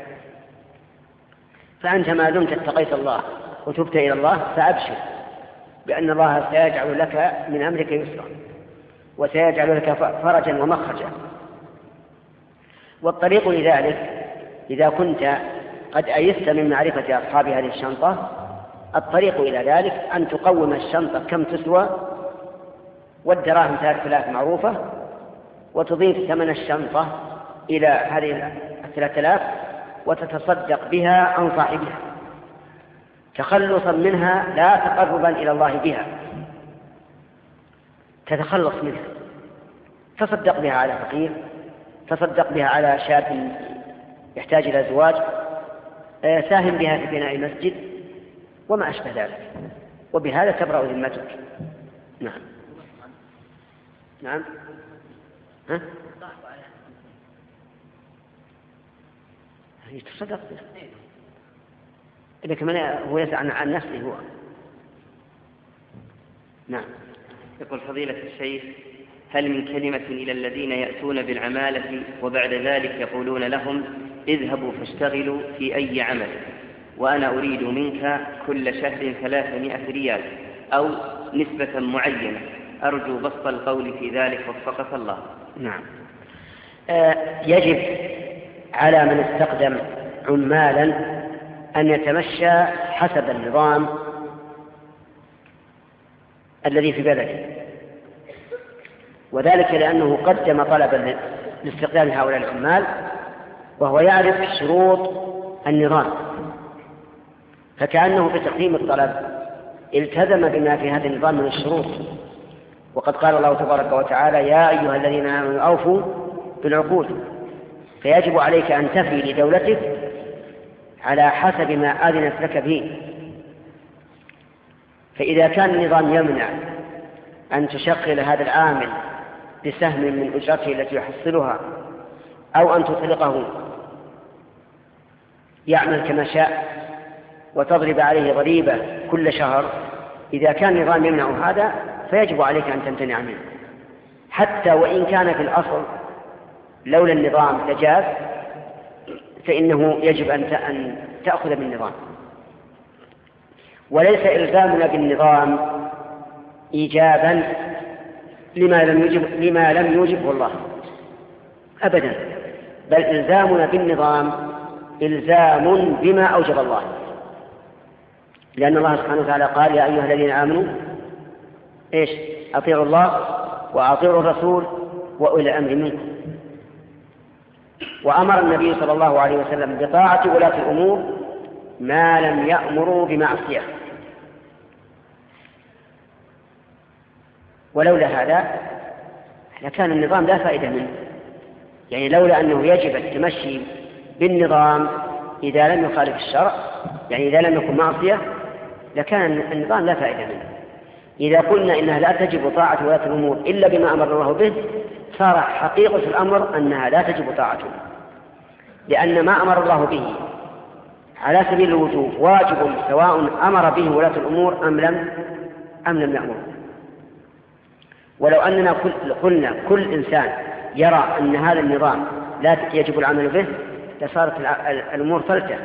فأنت ما دمت اتقيت الله وتبت إلى الله فأبشر بأن الله سيجعل لك من أمرك يسرا وسيجعل لك فرجا ومخرجا. والطريق لذلك إذا كنت قد أيست من معرفة أصحاب هذه الشنطة، الطريق إلى ذلك أن تقوم الشنطة كم تسوى، والدراهم ثلاثة آلاف معروفة، وتضيف ثمن الشنطة إلى هذه الثلاثة آلاف وتتصدق بها عن صاحبها تخلصا منها لا تقربا إلى الله بها، تتخلص منها، تصدق بها على فقير، تصدق بها على شاب يحتاج إلى زواج، ساهم بها في بناء مسجد وما أشبه ذلك، وبهذا تبرأ ذمتك. نعم نعم ها؟ يتصدق بها إذا كمان هو يسعى عن نفسه هو. نعم.
يقول فضيلة الشيخ: هل من كلمة إلى الذين يأتون بالعمالة وبعد ذلك يقولون لهم اذهبوا فاشتغلوا في أي عمل وأنا أريد منك كل شهر ثلاثمائة ريال أو نسبة معينة، أرجو بسط القول في ذلك وفقك الله.
نعم. آه يجب على من استخدم عمالا أن يتمشى حسب النظام الذي في بلده، وذلك لأنه قدم طلبا لاستخدام هؤلاء العمال وهو يعرف شروط النظام، فكأنه بتقديم الطلب التزم بما في هذا النظام من الشروط. وقد قال الله تبارك وتعالى: يا أيها الذين آمنوا أوفوا بالعقود، فيجب عليك أن تفي لدولتك على حسب ما أذنت لك به. فإذا كان النظام يمنع أن تشغل هذا العامل بسهم من أجرته التي يحصلها أو أن تطلقه يعمل كما شاء وتضرب عليه ضريبة كل شهر، إذا كان النظام يمنع هذا فيجب عليك أن تمتنع منه، حتى وإن كان في الأصل لولا النظام لجاز، فإنه يجب أن تأخذ بالنظام. وليس إلزامنا بالنظام إيجابا لما لم يوجب لما لم يوجبه الله أبدا، بل إلزامنا بالنظام إلزام بما أوجب الله، لأن الله سبحانه وتعالى قال: يا أيها الذين آمنوا إيش أطيعوا الله وأطيعوا الرسول وأولي الأمر منكم. وأمر النبي صلى الله عليه وسلم بطاعة ولاة الأمور ما لم يأمروا بمعصية. ولولا هذا لكان النظام لا فائدة منه، يعني لولا أنه يجب التمشي بالنظام إذا لم يخالف الشرع، يعني إذا لم يكن معصية، لكان النظام لا فائدة منه. إذا قلنا إنها لا تجب طاعة ولاة الأمور إلا بما أمر الله به، صار حقيقة الأمر أنها لا تجب طاعته، لأن ما أمر الله به على سبيل الوجوب واجب سواء أمر به ولاة الأمور أم لم أم لم يأمر. ولو أننا قلنا كل إنسان يرى أن هذا النظام لا يجب العمل به لصارت الأمور فلتة،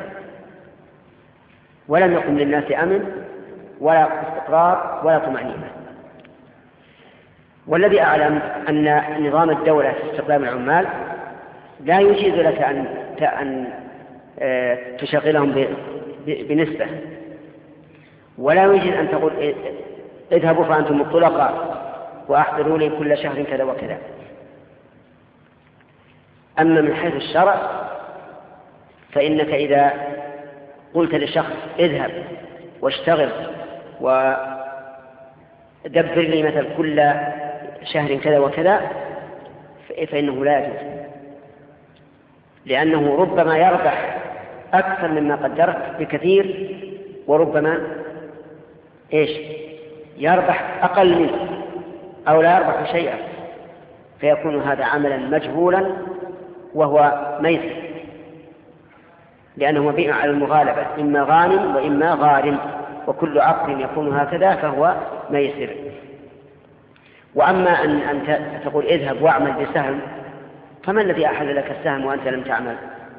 ولم يكن للناس أمن ولا استقرار ولا طمأنينة. والذي أعلم أن نظام الدولة في استخدام العمال لا يجيز لك أن أن تشغلهم بنسبة، ولا يجيز أن تقول اذهبوا فأنتم الطلقاء وأحضروا لي كل شهر كذا وكذا. أما من حيث الشرع فإنك إذا قلت لشخص اذهب واشتغل ودبر لي مثل كل شهر كذا وكذا فإنه لا يجوز، لأنه ربما يربح أكثر مما قدرت بكثير، وربما إيش يربح أقل منه أو لا يربح شيئا، فيكون هذا عملا مجهولا وهو ميسر، لأنه مبيع على المغالبة، إما غانم وإما غارم، وكل عقد يكون هكذا فهو ميسر. وأما أن أنت تقول اذهب واعمل بسهم، فما الذي أحل لك السهم وأنت لم تعمل؟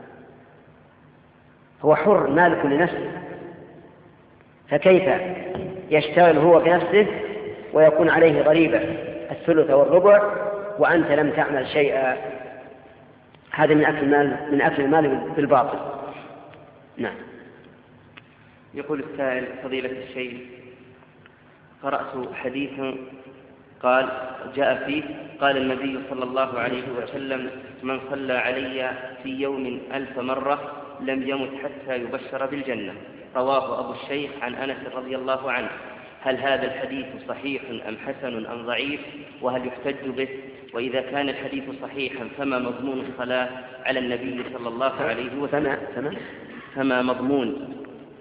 هو حر مالك لنفسه، فكيف يشتغل هو بنفسه ويكون عليه ضريبة الثلث والربع وأنت لم تعمل شيئا؟ هذا من أكل المال من أكل المال بالباطل. نعم.
يقول السائل: فضيلة الشيخ، قرأت حديثا قال جاء فيه قال النبي صلى الله عليه وسلم: من صلى علي في يوم ألف مرة لم يمت حتى يبشر بالجنة. رواه أبو الشيخ عن أنس رضي الله عنه. هل هذا الحديث صحيح أم حسن أم ضعيف؟ وهل يحتج به؟ وإذا كان الحديث صحيحا فما مضمون الصلاة على النبي صلى الله عليه وسلم؟
فما,
فما مضمون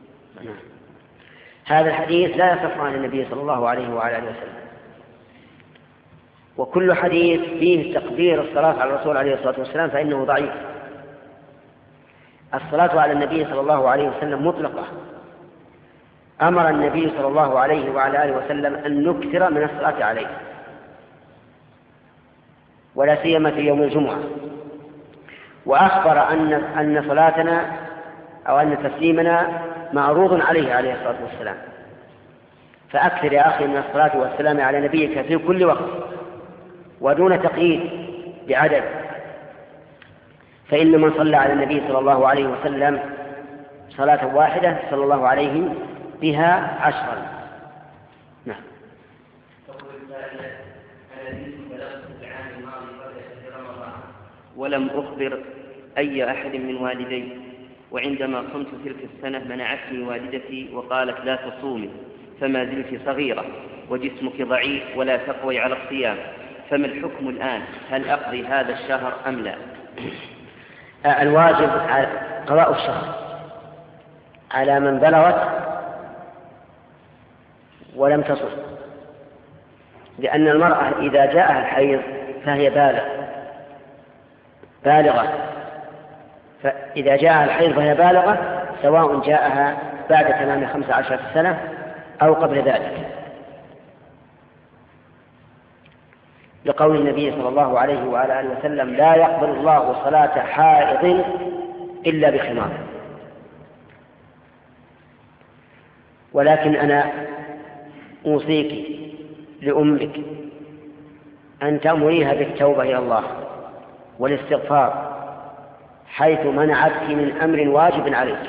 هذا الحديث؟ لا يصح عن النبي صلى الله عليه وعلى آله وسلم. وكل حديث فيه تقدير الصلاة على الرسول عليه الصلاة والسلام فإنه ضعيف. الصلاة على النبي صلى الله عليه وسلم مطلقة. أمر النبي صلى الله عليه وعلى آله وسلم أن نكثر من الصلاة عليه، ولا سيما في يوم الجمعة. وأخبر أن أن صلاتنا أو أن تسليمنا معروض عليه عليه الصلاة والسلام. فأكثر يا أخي من الصلاة والسلام على نبيك في كل وقت ودون تقييد بعدد، فإن من صلى على النبي صلى الله عليه وسلم صلاة واحدة صلى الله عليه بها عشرا. نعم.
ولم أخبر أي أحد من والدي، وعندما صمت تلك السنة منعتني والدتي وقالت لا تصومي، فما زلت صغيرة وجسمك ضعيف ولا تقوي على الصيام، فما الحكم الآن؟ هل أقضي هذا الشهر أم لا؟
الواجب قضاء الشهر على من بلغت ولم تصم، لأن المرأة إذا جاءها الحيض فهي بالغ بالغة فإذا جاءها الحيض فهي بالغة سواء جاءها بعد تمام خمس عشرة سنة أو قبل ذلك، لقول النبي صلى الله عليه وعلى آله وسلم لا يقبل الله صلاة حائض إلا بخمار. ولكن أنا أوصيك لأمك أن تأمريها بالتوبة إلى الله والاستغفار حيث منعتك من أمر واجب عليك،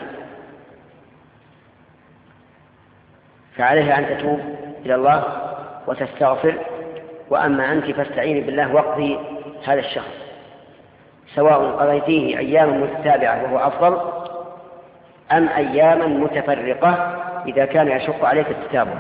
فعليها أن تتوب إلى الله وتستغفر. وأما أنت فاستعيني بالله واقضي هذا الشهر، سواء قضيتيه أياما متتابعة وهو أفضل أم أياما متفرقة إذا كان يشق عليك التتابع.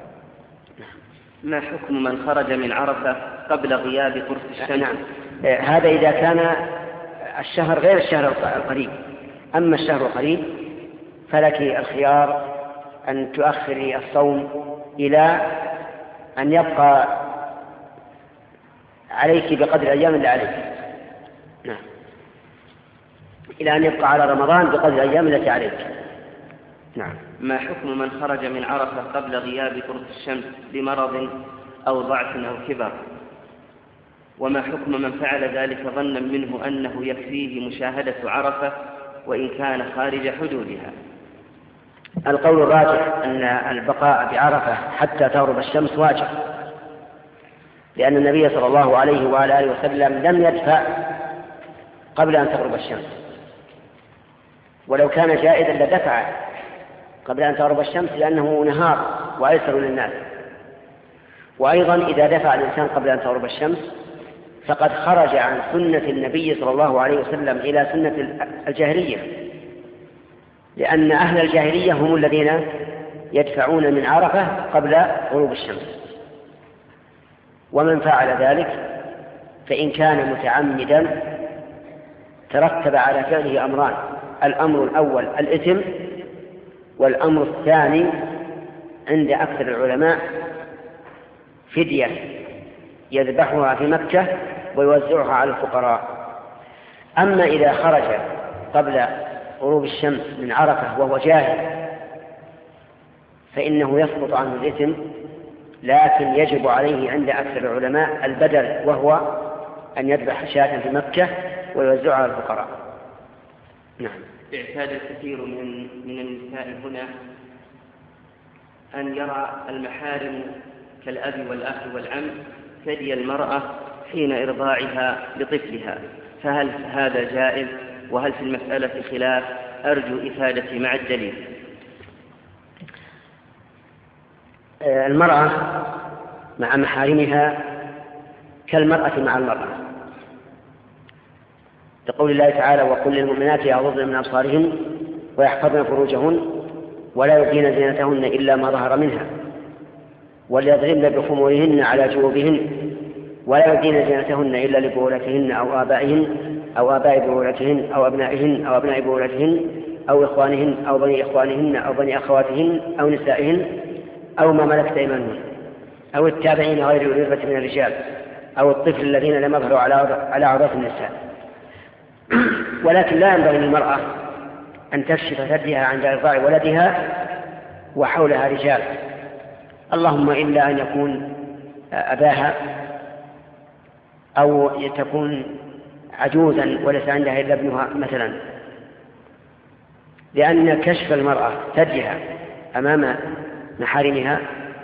ما حكم من خرج من عرفة قبل غياب قرص الشمس؟
نعم. هذا إذا كان الشهر غير الشهر القريب. أما الشهر القريب فلك الخيار أن تؤخري الصوم إلى أن يبقى عليك بقدر الأيام اللي عليك. نعم. إلى أن يبقى على رمضان بقدر الأيام التي عليك. نعم.
ما حكم من خرج من عرفة قبل غياب قرص الشمس بمرض أو ضعف أو كبر؟ وما حكم من فعل ذلك ظنا منه أنه يكفيه مشاهدة عرفة وإن كان خارج حدودها؟
القول الراجح أن البقاء بعرفة حتى تغرب الشمس واجب، لأن النبي صلى الله عليه وعلى آله وسلم لم يدفع قبل أن تغرب الشمس، ولو كان جائزا لدفع قبل أن تغرب الشمس لأنه نهار وأيسر للناس. وأيضا إذا دفع الإنسان قبل أن تغرب الشمس فقد خرج عن سنة النبي صلى الله عليه وسلم إلى سنة الجاهلية، لأن أهل الجاهلية هم الذين يدفعون من عرفة قبل غروب الشمس. ومن فعل ذلك فإن كان متعمدا ترتب على فعله أمران: الأمر الأول الإثم، والأمر الثاني عند أكثر العلماء فدية يذبحها في مكة ويوزعها على الفقراء. أما إذا خرج قبل غروب الشمس من عرفة وهو جاهل فإنه يسقط عنه الإثم، لكن يجب عليه عند أكثر العلماء البدل، وهو أن يذبح شاة في مكة ويوزعها على الفقراء. نعم.
اعتاد الكثير من من النساء هنا أن يرى المحارم كالأب والأخ والعم ثدي المرأة حين إرضاعها لطفلها، فهل هذا جائز؟ وهل في المسألة خلاف؟ أرجو إفادتي مع الدليل.
المرأة مع محارمها كالمرأة مع المرأة، لقول الله تعالى: وقل للمؤمنات يغضضن من أبصارهن ويحفظن فروجهن ولا يبدين زينتهن إلا ما ظهر منها وليضربن بخمورهن على جيوبهن ولا يبدين زينتهن إلا لبعولتهن أو آبائهن أو آباء بعولتهن أو أبنائهن أو أبناء بعولتهن أو إخوانهن أو بني إخوانهن أو بني أخواتهن أو نسائهن أو ما ملكت أيمانهن أو التابعين غير أولي الإربة من الرجال أو الطفل الذين لم يظهروا على عورات النساء. ولكن لا ينبغي للمرأة أن تكشف ثديها عند إرضاع ولدها وحولها رجال، اللهم إلا أن يكون أباها أو تكون عجوزا وليس عندها إلا ابنها مثلا، لأن كشف المرأة ثديها أمام محارمها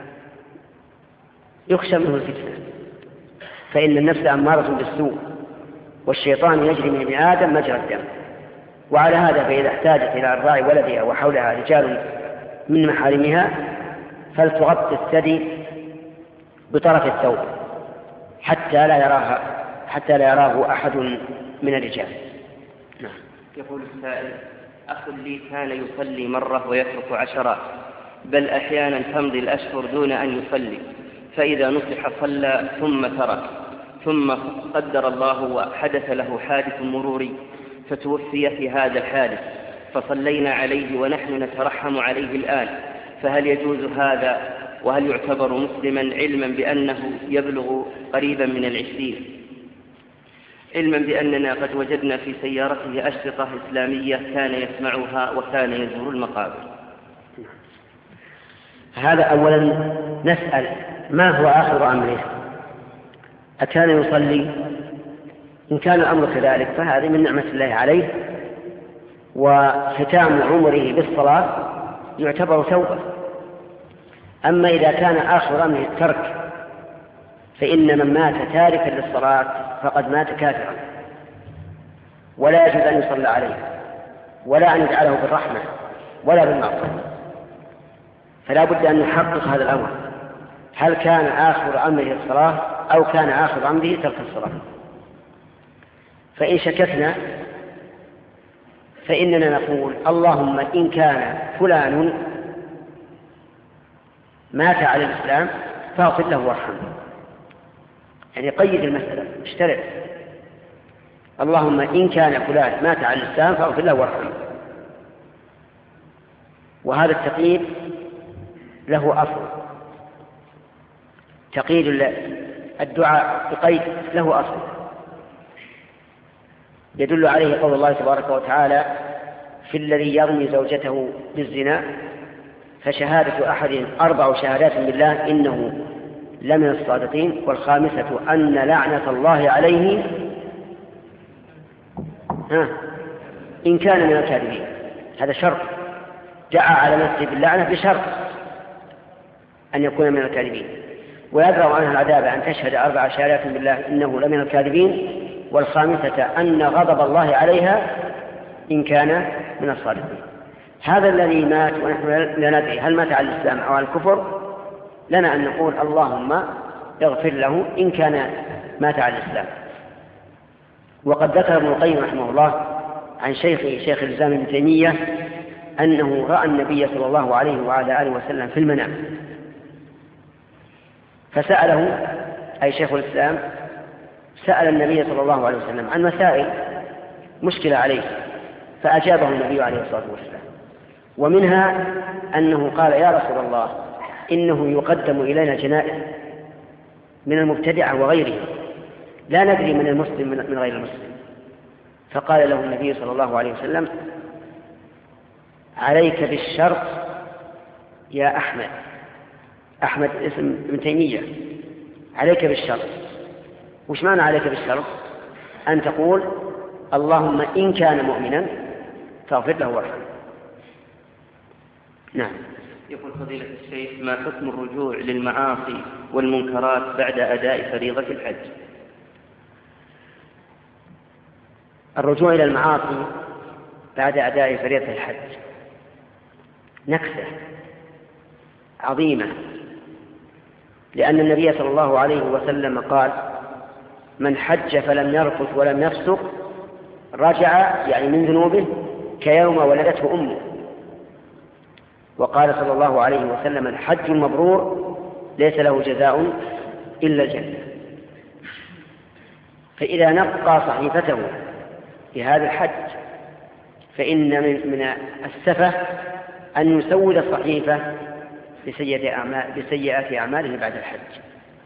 يخشى منه الفتنة، فإن النفس أمارة بالسوء والشيطان يجري من ابن آدم مجرى الدم. وعلى هذا فإذا احتاجت إلى إرضاع ولدها وحولها رجال من محارمها فلتغطي الثدي بطرف الثوب حتى لا يراها حتى لا يراه أحد من الرجال.
نعم. يقول السائل: أخ لي كان يصلي مرة ويترك عشرات، بل أحيانا تمضي الأشهر دون أن يصلي، فإذا نصح صلى ثم ترك، ثم قدر الله وحدث له حادث مروري فتوفي في هذا الحادث، فصلينا عليه ونحن نترحم عليه الآن، فهل يجوز هذا؟ وهل يعتبر مسلما علما بأنه يبلغ قريبا من العشرين، علما بأننا قد وجدنا في سيارته أشرطة إسلامية كان يسمعها وكان يزور المقابر؟
هذا أولا نسأل: ما هو آخر أمره؟ أكان يصلي؟ إن كان الأمر كذلك فهذه من نعمة الله عليه، وختام عمره بالصلاة يعتبر توبة. أما إذا كان آخر أمره الترك فإن من مات تاركا للصلاة فقد مات كافرا، ولا يجوز أن يصلى عليه ولا أن يجعله بالرحمة ولا بالمغفرة. فلا بد أن نحقق هذا الأمر: هل كان آخر أمره الصلاة أو كان آخر أمره ترك الصلاة؟ فإن شككنا فإننا نقول: اللهم إن كان فلان مات على الإسلام فاغفر له وارحمه. يعني قيد المسألة، اشترط: اللهم إن كان فلان مات على الإسلام فاغفر له وارحمه. وهذا التقييد له أصل، تقييد الدعاء بقيد له أصل يدل عليه قول الله تبارك وتعالى في الذي يرمي زوجته بالزنا فشهادة أحد أربع شهادات بالله إنه لمن الصادقين، والخامسة أن لعنة الله عليه ها إن كان من الكاذبين. هذا شرط، دعا على نفسه باللعنة بشرط أن يكون من الكاذبين. ويدرأ عنها العذاب أن تشهد أربع شهادات بالله إنه لمن الكاذبين، والخامسة أن غضب الله عليها إن كان من الصادقين. هذا الذي مات ونحن لا ندري هل مات على الإسلام أو على الكفر، لنا أن نقول اللهم اغفر له إن كان مات على الإسلام. وقد ذكر ابن القيم رحمه الله عن شيخه شيخ الإسلام ابن تيمية أنه رأى النبي صلى الله عليه وعلى آله وسلم في المنام، فسأله أي شيخ الإسلام سأل النبي صلى الله عليه وسلم عن مسائل مشكلة عليه، فأجابه النبي عليه الصلاة والسلام. ومنها أنه قال: يا رسول الله إنه يقدم إلينا جنائز من المبتدعة وغيرهم، لا ندري من المسلم من غير المسلم. فقال له النبي صلى الله عليه وسلم: عليك بالشرط يا أحمد. أحمد اسم ابن تيمية. عليك بالشرط. وش معنى عليك بالشرط؟ أن تقول اللهم إن كان مؤمنا فاغفر له وارحمه. نعم.
يقول فضيلة الشيخ: ما حكم الرجوع للمعاصي والمنكرات بعد أداء فريضة الحج؟
الرجوع إلى المعاصي بعد أداء فريضة الحج نكسة عظيمة، لأن النبي صلى الله عليه وسلم قال: من حج فلم يرفث ولم يفسق رجع يعني من ذنوبه كيوم ولدته أمه. وقال صلى الله عليه وسلم: الحج المبرور ليس له جزاء إلا الجنة. فإذا نقى صحيفته في هذا الحج فإن من السفة أن يسود الصحيفة بسيئات أعماله بعد الحج.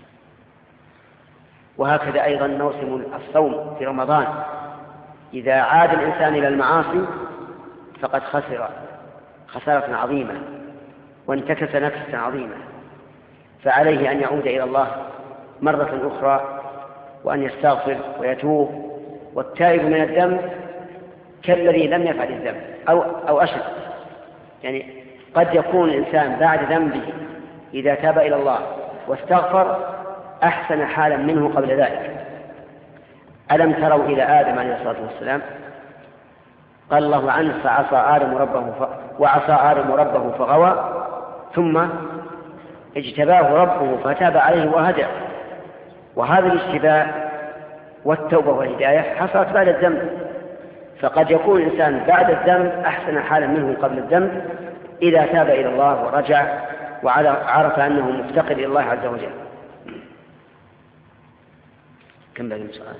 وهكذا أيضا موسم الصوم في رمضان، إذا عاد الإنسان إلى المعاصي فقد خسر خسارة عظيمة وانتكس نكسة عظيمة، فعليه أن يعود إلى الله مرة أخرى وأن يستغفر ويتوب. والتائب من الذنب كالذي لم يفعل الذنب أو, أو أشد، يعني قد يكون الإنسان بعد ذنبه إذا تاب إلى الله واستغفر أحسن حالا منه قبل ذلك. ألم تروا إلى آدم عليه الصلاة والسلام؟ قال الله عنه: فعصى آدم ربه ف... وعصى آدم ربه فغوى ثم اجتباه ربه فتاب عليه وهدى. وهذا الاجتباء والتوبة والهداية حصلت بعد الذنب، فقد يكون الإنسان بعد الذنب أحسن حالا منه قبل الذنب إذا تاب إلى الله ورجع وعرف أنه مفتقر إلى الله عز وجل. كم بعد السؤال؟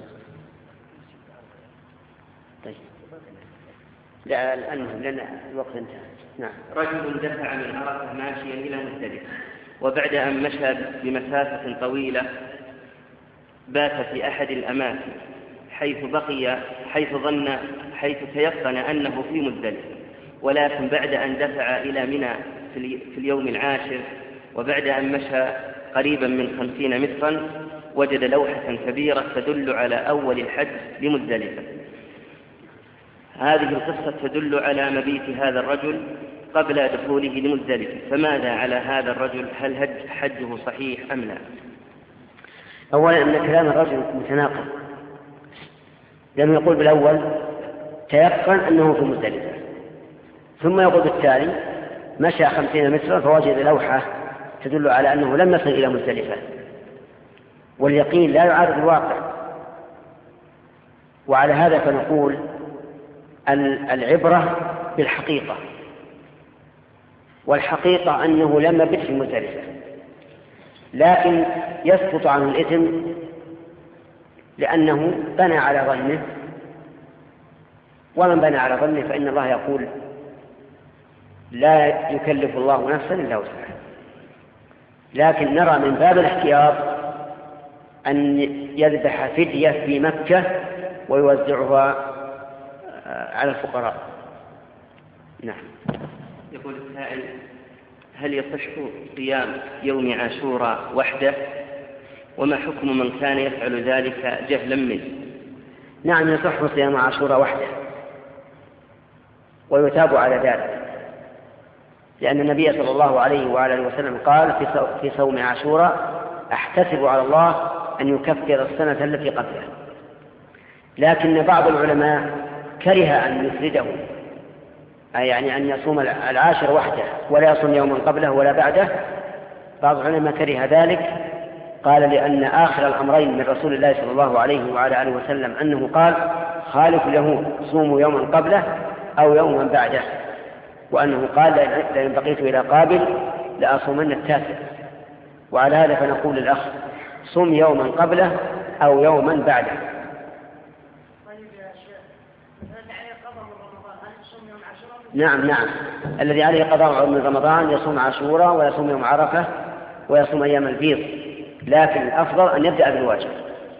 طيب لا المهم لأن الوقت انتهى. نعم.
رجل دفع من عرفة ماشيا إلى مزدلفة، وبعد أن مشى بمسافة طويلة بات في أحد الأماكن حيث بقي حيث ظن حيث تيقن أنه في مزدلفة، ولكن بعد أن دفع إلى منى في اليوم العاشر وبعد أن مشى قريبا من خمسين مترا وجد لوحة كبيرة تدل على أول الحج لمزدلفة. هذه القصة تدل على مبيت هذا الرجل قبل دخوله لمزدلفة، فماذا على هذا الرجل؟ هل حجه صحيح أم لا؟
أولا أن كلام الرجل متناقض، لأنه يقول بالأول تيقن أنه في مزدلفة، ثم يقول بالتالي مشى خمسين مترا فوجد لوحة تدل على أنه لم يصل إلى مزدلفة، واليقين لا يعارض الواقع. وعلى هذا فنقول العبرة بالحقيقة، والحقيقة أنه لم يبت في مزدلفة، لكن يسقط عنه الإثم لأنه بنى على ظنه، ومن بنى على ظنه فإن الله يقول: لا يكلف الله نفسا إلا وسعها. لكن نرى من باب الاحتياط أن يذبح فدية في مكة ويوزعها على الفقراء. نعم.
يقول السائل: هل يصح صيام يوم عاشوراء وحده؟ وما حكم من كان يفعل ذلك جهلا منه؟
نعم، يصح صيام عاشوراء وحده ويتاب على ذلك، لأن النبي صلى الله عليه وآله وسلم قال في صوم عاشوراء: أحتسب على الله أن يكفر السنة التي قبله. لكن بعض العلماء كره أن يفرده، أي يعني أن يصوم العاشر وحده ولا يصوم يوما قبله ولا بعده. بعض العلماء كره ذلك، قال لأن آخر الأمرين من رسول الله صلى الله عليه وعلى آله وسلم أنه قال: خالف اليهود، صوموا يوما قبله أو يوما بعده، وأنه قال: لئن بقيت إلى قابل لأصومن التاسع. وعلى هذا فنقول للأخ: صم يوما قبله أو يوما بعده. نعم نعم الذي عليه قضاء من رمضان يصوم عاشوراء ويصوم يوم عرفة ويصوم أيام البيض، لكن الأفضل أن يبدأ بالواجب.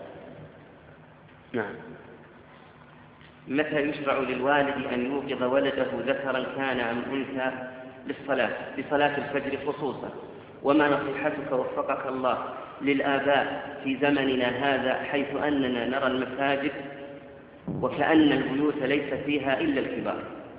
نعم.
متى يشرع للوالد أن يوقظ ولده ذكرا كان أم أنثى للصلاة لصلاة الفجر خصوصا؟ وما نصيحتك وفقك الله للآباء في زمننا هذا حيث أننا نرى المساجد وكأن البيوت ليس فيها إلا الكبار؟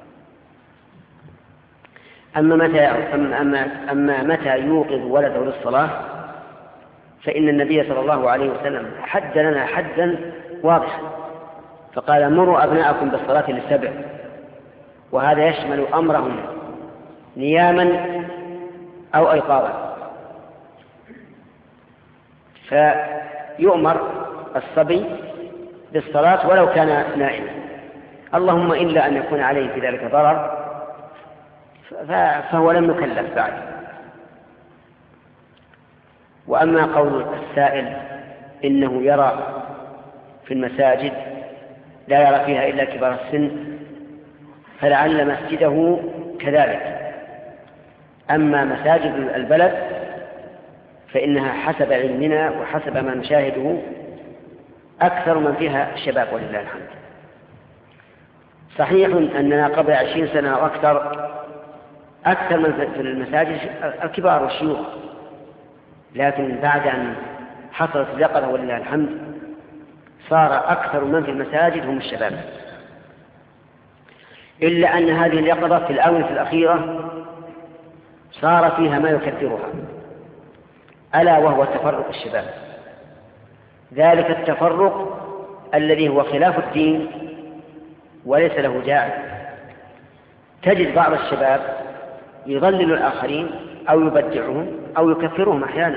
أما متى, أما, أما متى يوقظ ولده للصلاة فإن النبي صلى الله عليه وسلم حد لنا حدا واضحا، فقال: مروا أبناءكم بالصلاة للسبع، وهذا يشمل أمرهم نياما أو أيقاظا. فيؤمر الصبي بالصلاة ولو كان نائما، اللهم إلا أن يكون عليه في ذلك ضرر فهو لم يكلف بعد. وأما قول السائل إنه يرى في المساجد لا يرى فيها إلا كبار السن، فلعل مسجده كذلك. أما مساجد البلد فإنها حسب علمنا وحسب ما نشاهده أكثر من فيها الشباب ولله الحمد. صحيح أننا قبل عشرين سنة أو أكثر أكثر من في المساجد الكبار والشيوخ، لكن بعد أن حصلت اليقظة ولله الحمد صار أكثر من في المساجد هم الشباب. إلا أن هذه اليقظة في الآونة الأخيرة صار فيها ما يكثرها، ألا وهو تفرق الشباب. ذلك التفرق الذي هو خلاف الدين وليس له داعي. تجد بعض الشباب يضلل الآخرين أو يبدعهم أو يكفرهم أحيانا،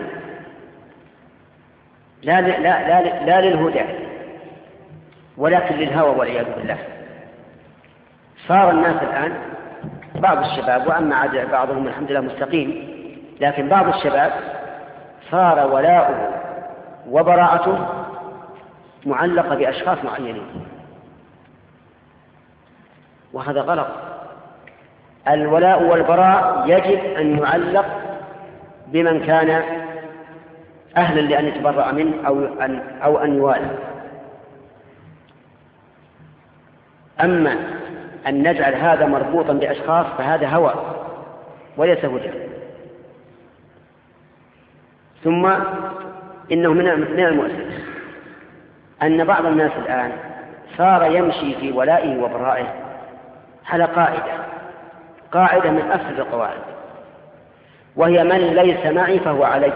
لا, لا, لا, لا للهدى ولكن للهوى والعياذ بالله. صار الناس الآن بعض الشباب، وأما عاد بعضهم الحمد لله مستقيم، لكن بعض الشباب صار ولاؤه وبراءته معلقة بأشخاص معينين، وهذا غلط. الولاء والبراء يجب أن يعلق بمن كان أهلا لأن يتبرأ منه أو أن, أو أن يوالى. أما أن نجعل هذا مربوطا بأشخاص فهذا هوى وليس هدى. ثم إنه من المؤسف أن بعض الناس الآن صار يمشي في ولائه وبرائه على قاعدة قاعدة من أفسد القواعد، وهي من ليس معي فهو علي.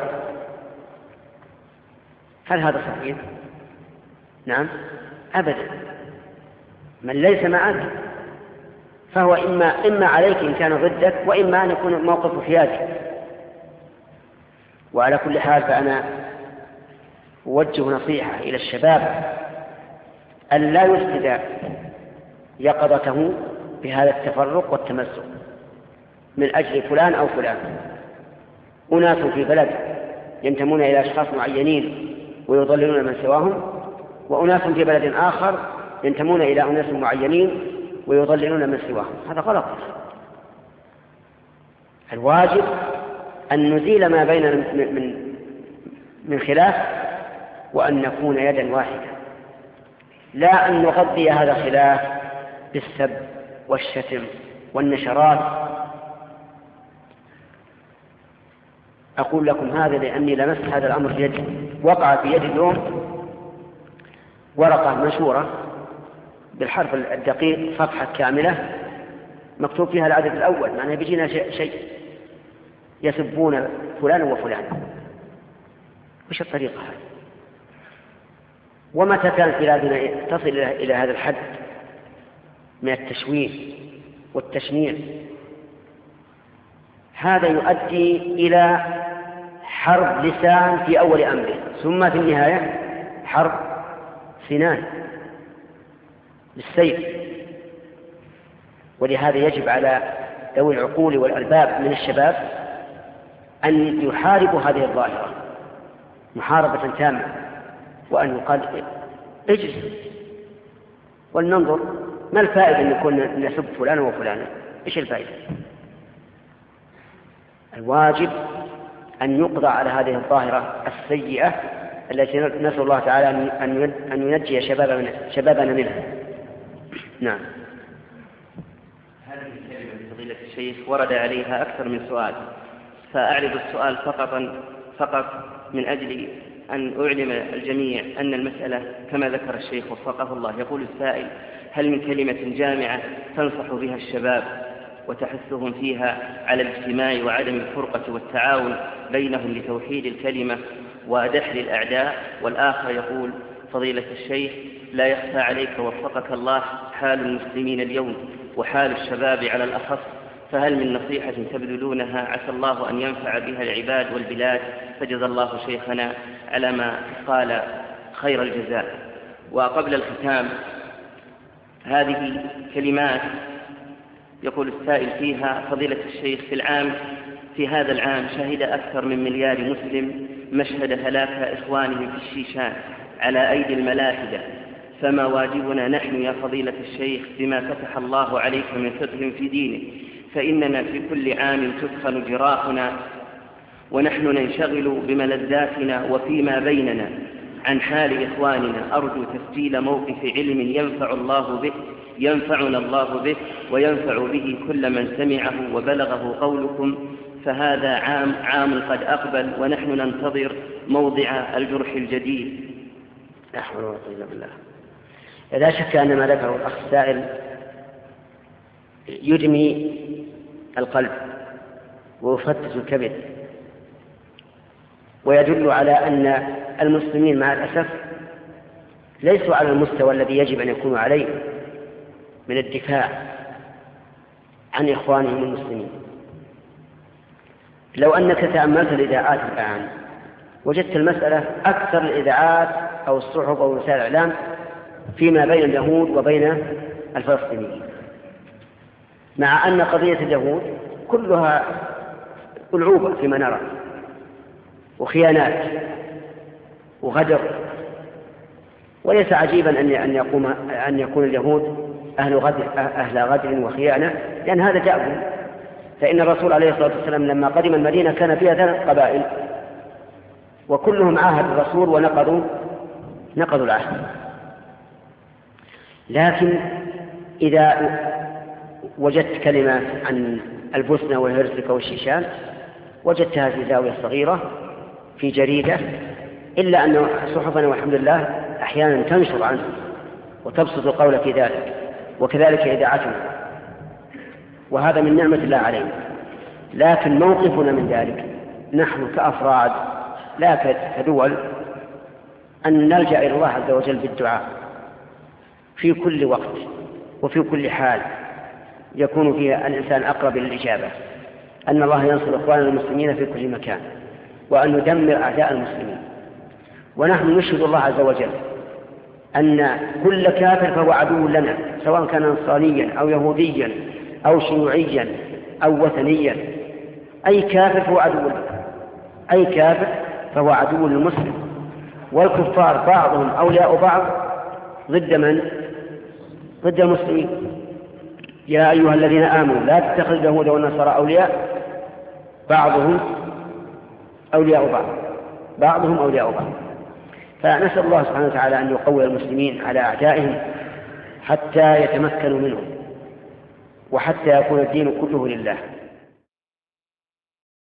هل هذا صحيح؟ نعم أبدا. من ليس معك فهو إما, إما عليك إن كان ضدك، وإما أن يكون موقف حيادي. وعلى كل حال فأنا أوجه نصيحة إلى الشباب أن لا يفسد يقظته بهذا التفرق والتمزق من أجل فلان أو فلان. أناس في بلد ينتمون إلى أشخاص معينين ويضللون من سواهم، وأناس في بلد آخر ينتمون إلى أناس معينين ويضللون من سواهم. هذا غلط. الواجب أن نزيل ما بيننا من من خلاف، وأن نكون يدا واحدة، لا أن نغذي هذا الخلاف بالسب والشتم والنشرات. أقول لكم هذا لأني لمست هذا الأمر في يدي. وقع في يدي اليوم ورقة منشورة بالحرف الدقيق صفحة كاملة مكتوب فيها العدد الأول، معناه بيجينا شيء يسبون فلان وفلان. وش الطريقة هذه؟ ومتى كانت بلادنا تصل إلى هذا الحد من التشويه والتشنيع؟ هذا يؤدي إلى حرب لسان في أول أمره، ثم في النهاية حرب سنان بالسيف. ولهذا يجب على ذوي العقول والألباب من الشباب أن يحاربوا هذه الظاهرة محاربة تامة، وأن يقال اجلس ولننظر ما الفائدة أن نكون نسب فلان وفلان. إيش الفائدة؟ الواجب أن يقضى على هذه الظاهرة السيئة التي نسأل الله تعالى أن ينجي شبابنا, شبابنا منها. نعم.
هذه الكلمة فضيلة الشيخ ورد عليها أكثر من سؤال، فأعرض السؤال فقط فقط من أجل أن أعلم الجميع أن المسألة كما ذكر الشيخ وفقه الله. يقول السائل: هل من كلمة جامعة تنصح بها الشباب وتحثهم فيها على الاجتماع وعدم الفرقة والتعاون بينهم لتوحيد الكلمة ودحر الأعداء؟ والآخر يقول: فضيلة الشيخ، لا يخفى عليك وفقك الله حال المسلمين اليوم وحال الشباب على الأخص، فهل من نصيحة تبذلونها عسى الله أن ينفع بها العباد والبلاد؟ فجزى الله شيخنا على ما قال خير الجزاء. وقبل الختام هذه كلمات يقول السائل فيها: فضيلة الشيخ، في العام في هذا العام شهد أكثر من مليار مسلم مشهد هلاك إخوانهم في الشيشان على أيدي الملاحدة، فما واجبنا نحن يا فضيلة الشيخ بما فتح الله عليك من فقه في دينه؟ فإننا في كل عام تدخل جراحنا ونحن ننشغل بملذاتنا وفيما بيننا عن حال إخواننا. أرجو تسجيل موقف علم ينفع الله به ينفعنا الله به وينفع به كل من سمعه وبلغه قولكم، فهذا عام عام قد أقبل ونحن ننتظر موضع الجرح الجديد.
لا حول ولا قوة إلا بالله. لا شك أن ما ذكره الأخ السائل يدمي القلب ويفتت الكبد، ويدل على أن المسلمين مع الأسف ليسوا على المستوى الذي يجب أن يكونوا عليه من الدفاع عن إخوانهم المسلمين. لو أنك تأملت الإذاعات الآن وجدت المسألة أكثر الإذاعات أو الصحف أو وسائل الإعلام فيما بين اليهود وبين الفلسطينيين، مع أن قضية اليهود كلها ألعوبة فيما نرى وخيانات وغدر، وليس عجيبا أن يقوم أن يكون اليهود أهل غدر, أهل غدر وخيانة، لأن هذا دأبهم. فإن الرسول عليه الصلاة والسلام لما قدم المدينة كان فيها ثلاث قبائل وكلهم عاهد الرسول ونقضوا نقضوا العهد. لكن إذا وجدت كلمات عن البوسنة والهرسك والشيشان وجدتها في زاوية صغيرة في جريدة، إلا أن صحفنا والحمد لله أحيانا تنشر عنه وتبسط القول في ذلك، وكذلك إذاعتنا، وهذا من نعمة الله علينا. لكن موقفنا من ذلك نحن كأفراد لا كدول أن نلجأ إلى الله عز وجل بالدعاء في كل وقت وفي كل حال يكون فيها الإنسان أقرب للإجابة، أن الله ينصر إخواننا المسلمين في كل مكان وأن ندمر أعداء المسلمين. ونحن نشهد الله عز وجل أن كل كافر فهو عدو لنا، سواء كان نصرانيا أو يهوديا أو شيوعيا أو وثنيا. أي كافر فهو عدو لنا، أي كافر فهو عدو للمسلم. والكفار بعضهم أولياء بعض ضد من؟ ضد المسلمين. يا أيها الذين آمنوا لا تتخذوا اليهود والنصارى أولياء بعضهم أولياء بعض بعضهم أولياء بعض. فنسأل الله سبحانه وتعالى أن يقوي المسلمين على أعدائهم حتى يتمكنوا منهم وحتى يكون الدين كله لله.